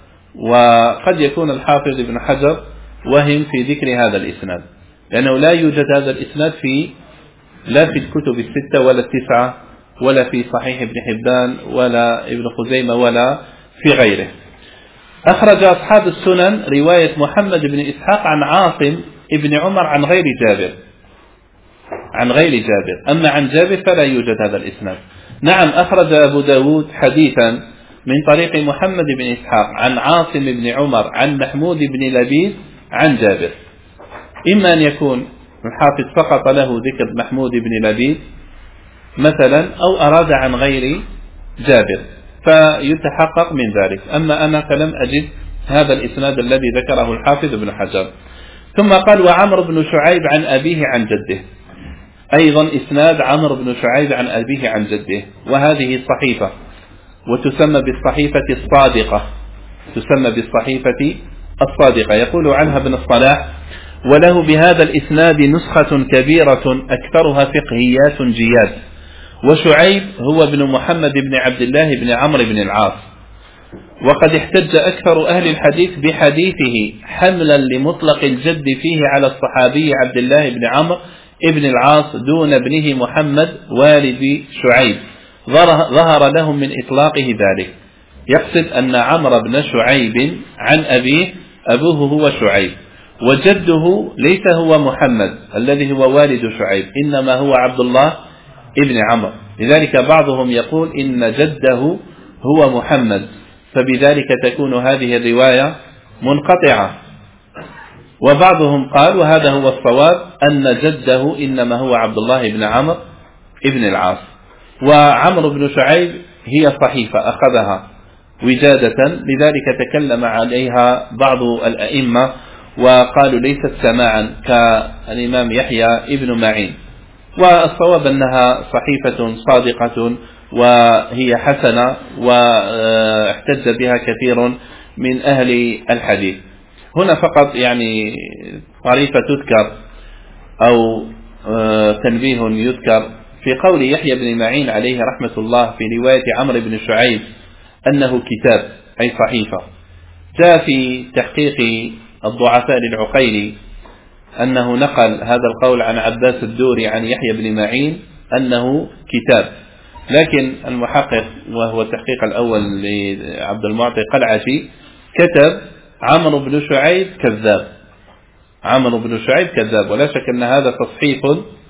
وقد يكون الحافظ ابن حجر وهم في ذكر هذا الإسناد، لأنه لا يوجد هذا الإسناد في لا في الكتب الستة ولا التسعة ولا في صحيح ابن حبان ولا ابن خزيمة ولا في غيره. أخرج أصحاب السنن رواية محمد بن إسحاق عن عاصم ابن عمر عن غير جابر عن غير جابر أما عن جابر فلا يوجد هذا الإسناد. نعم، أخرج أبو داود حديثا من طريق محمد بن إسحاق عن عاصم بن عمر عن محمود بن لبيد عن جابر. إما أن يكون الحافظ فقط له ذكر محمود بن لبيد مثلا، أو أراد عن غير جابر فيتحقق من ذلك. أما أنا فلم أجد هذا الإسناد الذي ذكره الحافظ ابن حجر. ثم قال وعمر بن شعيب عن أبيه عن جده، أيضا إسناد عمرو بن شعيب عن أبيه عن جده، وهذه صحيفة وتسمى بالصحيفة الصادقة تسمى بالصحيفة الصادقة. يقول عنها ابن الصلاح وله بهذا الإسناد نسخة كبيرة أكثرها فقهيات جياد. وشعيب هو ابن محمد بن عبد الله بن عمرو بن العاص، وقد احتج أكثر أهل الحديث بحديثه حملا لمطلق الجد فيه على الصحابي عبد الله بن عمرو ابن العاص دون ابنه محمد والد شعيب، ظهر لهم من إطلاقه ذلك. يقصد أن عمرو بن شعيب عن أبيه أبوه هو شعيب، وجده ليس هو محمد الذي هو والد شعيب، إنما هو عبد الله ابن عمرو. لذلك بعضهم يقول إن جده هو محمد، فبذلك تكون هذه الرواية منقطعة. وبعضهم قال وهذا هو الصواب أن جده إنما هو عبد الله بن عمرو ابن العاص. وعمرو بن شعيب هي صحيفة أخذها وجادة، لذلك تكلم عليها بعض الأئمة وقالوا ليست سماعا كالإمام يحيى ابن معين، والصواب أنها صحيفة صادقة وهي حسنة واحتج بها كثير من أهل الحديث. هنا فقط يعني طريفة تذكر أو تنبيه يذكر في قول يحيى بن معين عليه رحمة الله في رواية عمرو بن شعيب أنه كتاب أي صحيفة. جاء في تحقيق الضعفاء للعقيلي أنه نقل هذا القول عن عباس الدوري عن يحيى بن معين أنه كتاب، لكن المحقق وهو التحقيق الأول لعبد المعطي قلعشي كتب عمرو بن شعيب كذاب عمرو بن شعيب كذاب ولا شك أن هذا تصحيف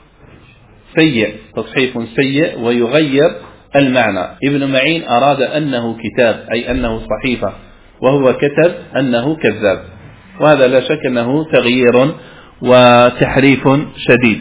سيء تصحيف سيء ويغير المعنى. ابن معين أراد أنه كتاب أي أنه صحيفة، وهو كتب أنه كذاب، وهذا لا شك أنه تغيير وتحريف شديد.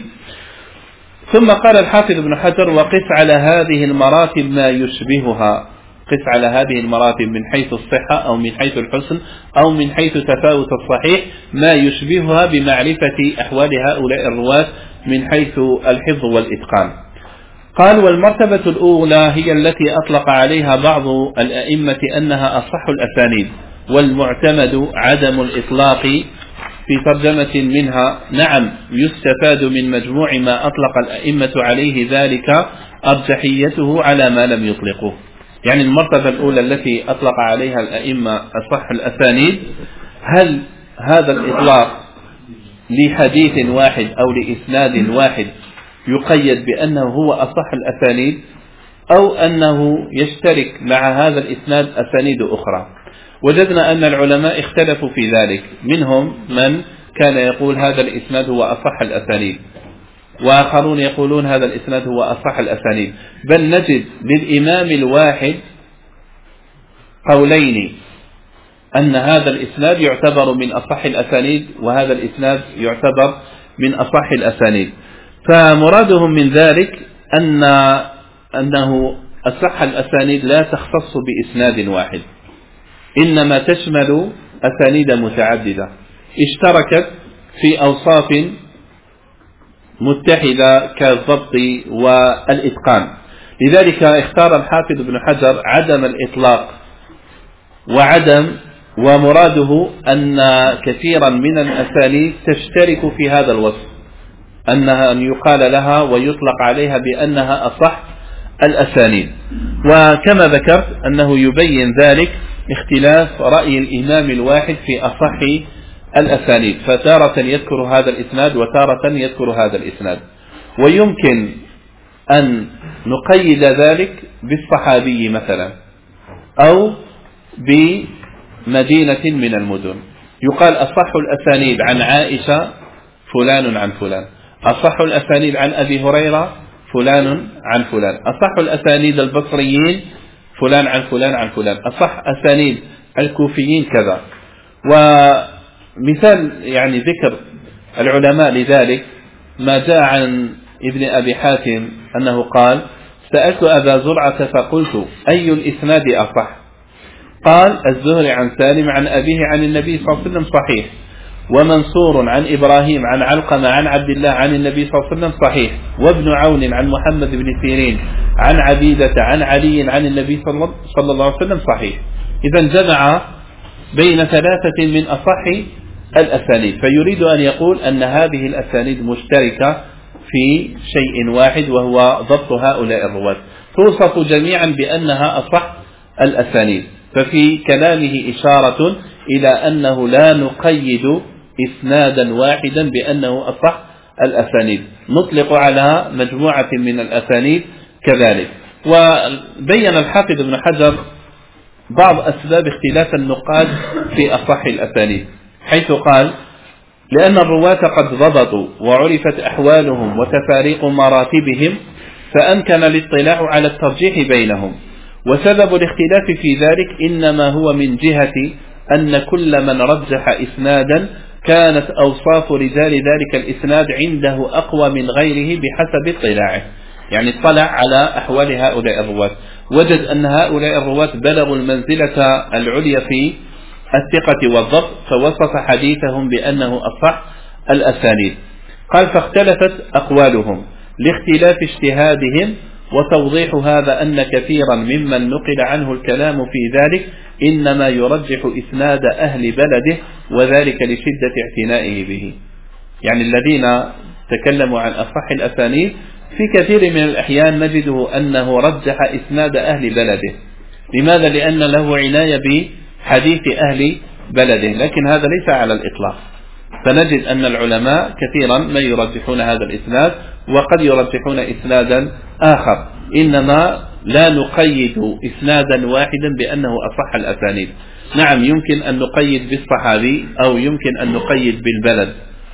ثم قال الحافظ ابن حجر وقس على هذه المراتب ما يشبهها، قس على هذه المراتب من حيث الصحة أو من حيث الحسن أو من حيث تفاوت الصحيح ما يشبهها بمعرفة أحوال هؤلاء الرواة من حيث الحفظ والإتقان. قال والمرتبة الأولى هي التي أطلق عليها بعض الأئمة أنها أصح الأسانيد، والمعتمد عدم الإطلاق في ترجمة منها. نعم، يستفاد من مجموع ما أطلق الأئمة عليه ذلك أرجحيته على ما لم يطلقه. يعني المرتبة الأولى التي أطلق عليها الأئمة أصح الأسانيد، هل هذا الإطلاق لحديث واحد أو لإسناد واحد يقيد بأنه هو أصح الأسانيد، أو أنه يشترك مع هذا الإسناد أسانيد أخرى؟ وجدنا أن العلماء اختلفوا في ذلك، منهم من كان يقول هذا الإسناد هو أصح الأسانيد، وآخرون يقولون هذا الإسناد هو أصح الأسانيد، بل نجد للإمام الواحد قولين أن هذا الإسناد يعتبر من أصح الأسانيد وهذا الإسناد يعتبر من أصح الأسانيد. فمرادهم من ذلك أن أنه أصح الأسانيد لا تختص بإسناد واحد، إنما تشمل أسانيد متعددة اشتركت في أوصاف متحدة كالضبط والإتقان. لذلك اختار الحافظ ابن حجر عدم الإطلاق وعدم ومراده أن كثيرا من الأسانيد تشترك في هذا الوصف، أنها أن يقال لها ويطلق عليها بأنها أصح الأسانيد. وكما ذكرت أنه يبين ذلك اختلاف رأي الإمام الواحد في أصح الأسانيد، فتارة يذكر هذا الإسناد وتارة يذكر هذا الإسناد. ويمكن أن نقيد ذلك بالصحابي مثلا أو بمدينة من المدن، يقال أصح الأسانيد عن عائشة فلان عن فلان، أصح الأسانيد عن أبي هريرة فلان عن فلان، أصح الأسانيد البصريين فلان عن فلان عن فلان، أصح أسانيد الكوفيين كذا. ومثال يعني ذكر العلماء لذلك ما جاء عن ابن أبي حاتم أنه قال: سألت أبا زرعة فقلت أي الإسناد أصح؟ قال: الزهري عن سالم عن أبيه عن النبي صلى الله عليه وسلم صحيح، ومنصور عن إبراهيم عن علقمة عن عبد الله عن النبي صلى الله عليه وسلم صحيح، وابن عون عن محمد بن سيرين عن عبيدة عن علي عن النبي صلى الله عليه وسلم صحيح. إذا جمع بين ثلاثة من أصح الأسانيد، فيريد أن يقول أن هذه الأسانيد مشتركة في شيء واحد وهو ضبط هؤلاء الرواة، توصف جميعا بأنها أصح الأسانيد. ففي كلامه إشارة إلى أنه لا نقيد إسنادا واحدا بأنه أصح الأسانيد، نطلق على مجموعة من الأسانيد كذلك. وبين الحافظ ابن حجر بعض أسباب اختلاف النقاد في أصح الأسانيد، حيث قال: لأن الرواة قد ضبطوا وعرفت أحوالهم وتفاريق مراتبهم، فأمكن الاطلاع على الترجيح بينهم، وسبب الاختلاف في ذلك إنما هو من جهة أن كل من رجح إسنادا كانت أوصاف رجال ذلك الإسناد عنده أقوى من غيره بحسب اطلاعه. يعني اطلع على أحوال هؤلاء الرواة، وجد أن هؤلاء الرواة بلغوا المنزلة العليا في الثقة والضبط، فوصف حديثهم بأنه أصح الأسانيد. قال: فاختلفت أقوالهم لاختلاف اجتهادهم، وتوضيح هذا أن كثيرا ممن نقل عنه الكلام في ذلك إنما يرجح إسناد أهل بلده، وذلك لشدة اعتنائه به. يعني الذين تكلموا عن أصح الأسانيد في كثير من الأحيان نجده أنه رجح إسناد أهل بلده. لماذا؟ لأن له عناية بحديث أهل بلده، لكن هذا ليس على الإطلاق. فنجد أن العلماء كثيرا ما يرجحون هذا الإسناد وقد يرجحون إسنادا آخر، إنما لا نقيد إسنادا واحدا بأنه أصح الأسانيد. نعم، يمكن أن نقيد بالصحابي أو يمكن أن نقيد بالبلد،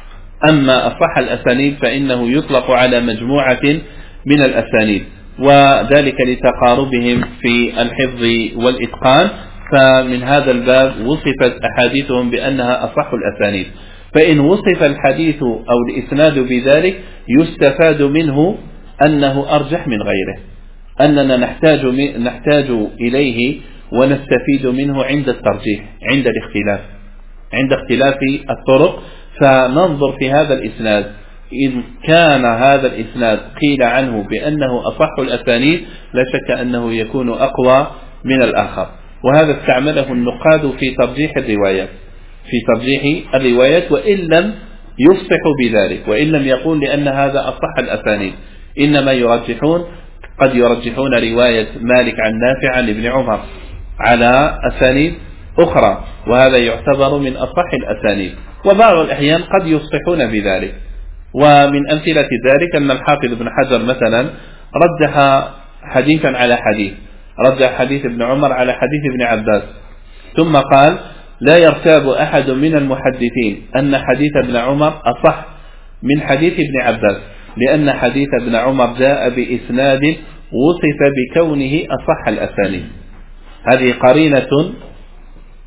أما أصح الأسانيد فإنه يطلق على مجموعة من الأسانيد، وذلك لتقاربهم في الحفظ والإتقان. فمن هذا الباب وصفت أحاديثهم بأنها أصح الأسانيد. فإن وصف الحديث أو الإسناد بذلك يستفاد منه أنه أرجح من غيره، أننا نحتاج نحتاج إليه ونستفيد منه عند الترجيح، عند الاختلاف، عند اختلاف الطرق. فننظر في هذا الإسناد، إن كان هذا الإسناد قيل عنه بأنه أصح الأسانيد لا شك أنه يكون أقوى من الآخر. وهذا استعمله النقاد في ترجيح الروايات في ترجيح الروايات وإن لم يفصحوا بذلك، وإن لم يقول لأن هذا أصح الأسانيد، إنما يرجحون قد يرجحون رواية مالك عن نافع عن ابن عمر على أسانيد أخرى، وهذا يعتبر من أصح الأسانيد. وبعض الأحيان قد يفصحون بذلك. ومن أمثلة ذلك أن الحافظ ابن حجر مثلا رجح حديثا على حديث، رجح حديث ابن عمر على حديث ابن عباس، ثم قال: لا يرتاب أحد من المحدثين أن حديث ابن عمر أصح من حديث ابن عباس، لأن حديث ابن عمر جاء بإسناد وصف بكونه أصح الأسانيد. هذه قرينة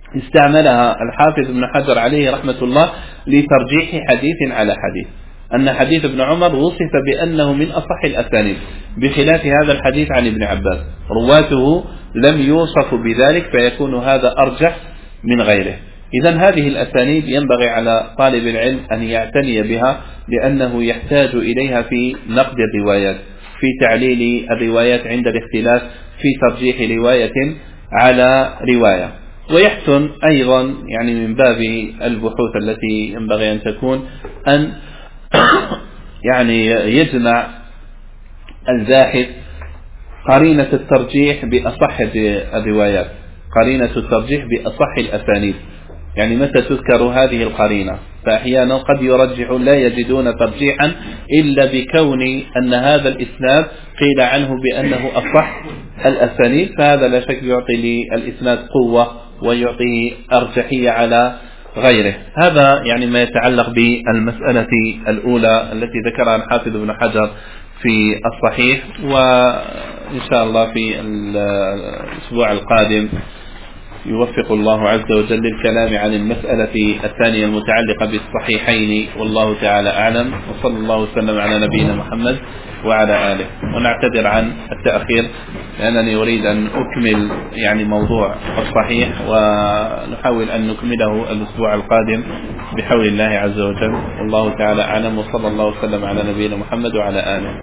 استعملها الحافظ ابن حجر عليه رحمة الله لترجيح حديث على حديث، أن حديث ابن عمر وصف بأنه من أصح الأسانيد، بخلاف هذا الحديث عن ابن عباس رواته لم يوصفوا بذلك، فيكون هذا أرجح من غيره. إذن هذه الأسانيد ينبغي على طالب العلم أن يعتني بها، لأنه يحتاج إليها في نقد الروايات، في تعليل الروايات عند الاختلاف، في ترجيح رواية على رواية. ويحسن أيضا يعني من باب البحوث التي ينبغي أن تكون أن يعني يجمع الباحث قرينة الترجيح بأصح الروايات، قرينة الترجيح بأصح الأسانيد، يعني متى تذكر هذه القرينة، فأحيانا قد يرجح لا يجدون ترجيحا إلا بكون أن هذا الإسناد قيل عنه بأنه أصح الأسانيد، فهذا لا شك يعطي للإسناد قوة ويعطيه أرجحية على غيره. هذا يعني ما يتعلق بالمسألة الأولى التي ذكرها الحافظ ابن حجر في الصحيح. وإن شاء الله في الأسبوع القادم يوفق الله عز وجل للكلام عن المسألة الثانية المتعلقة بالصحيحين، والله تعالى أعلم، وصلى الله وسلم على نبينا محمد وعلى آله. ونعتذر عن التأخير لأنني أريد أن أكمل يعني موضوع الصحيح، ونحاول أن نكمله الأسبوع القادم بحول الله عز وجل، والله تعالى أعلم، وصلى الله وسلم على نبينا محمد وعلى آله.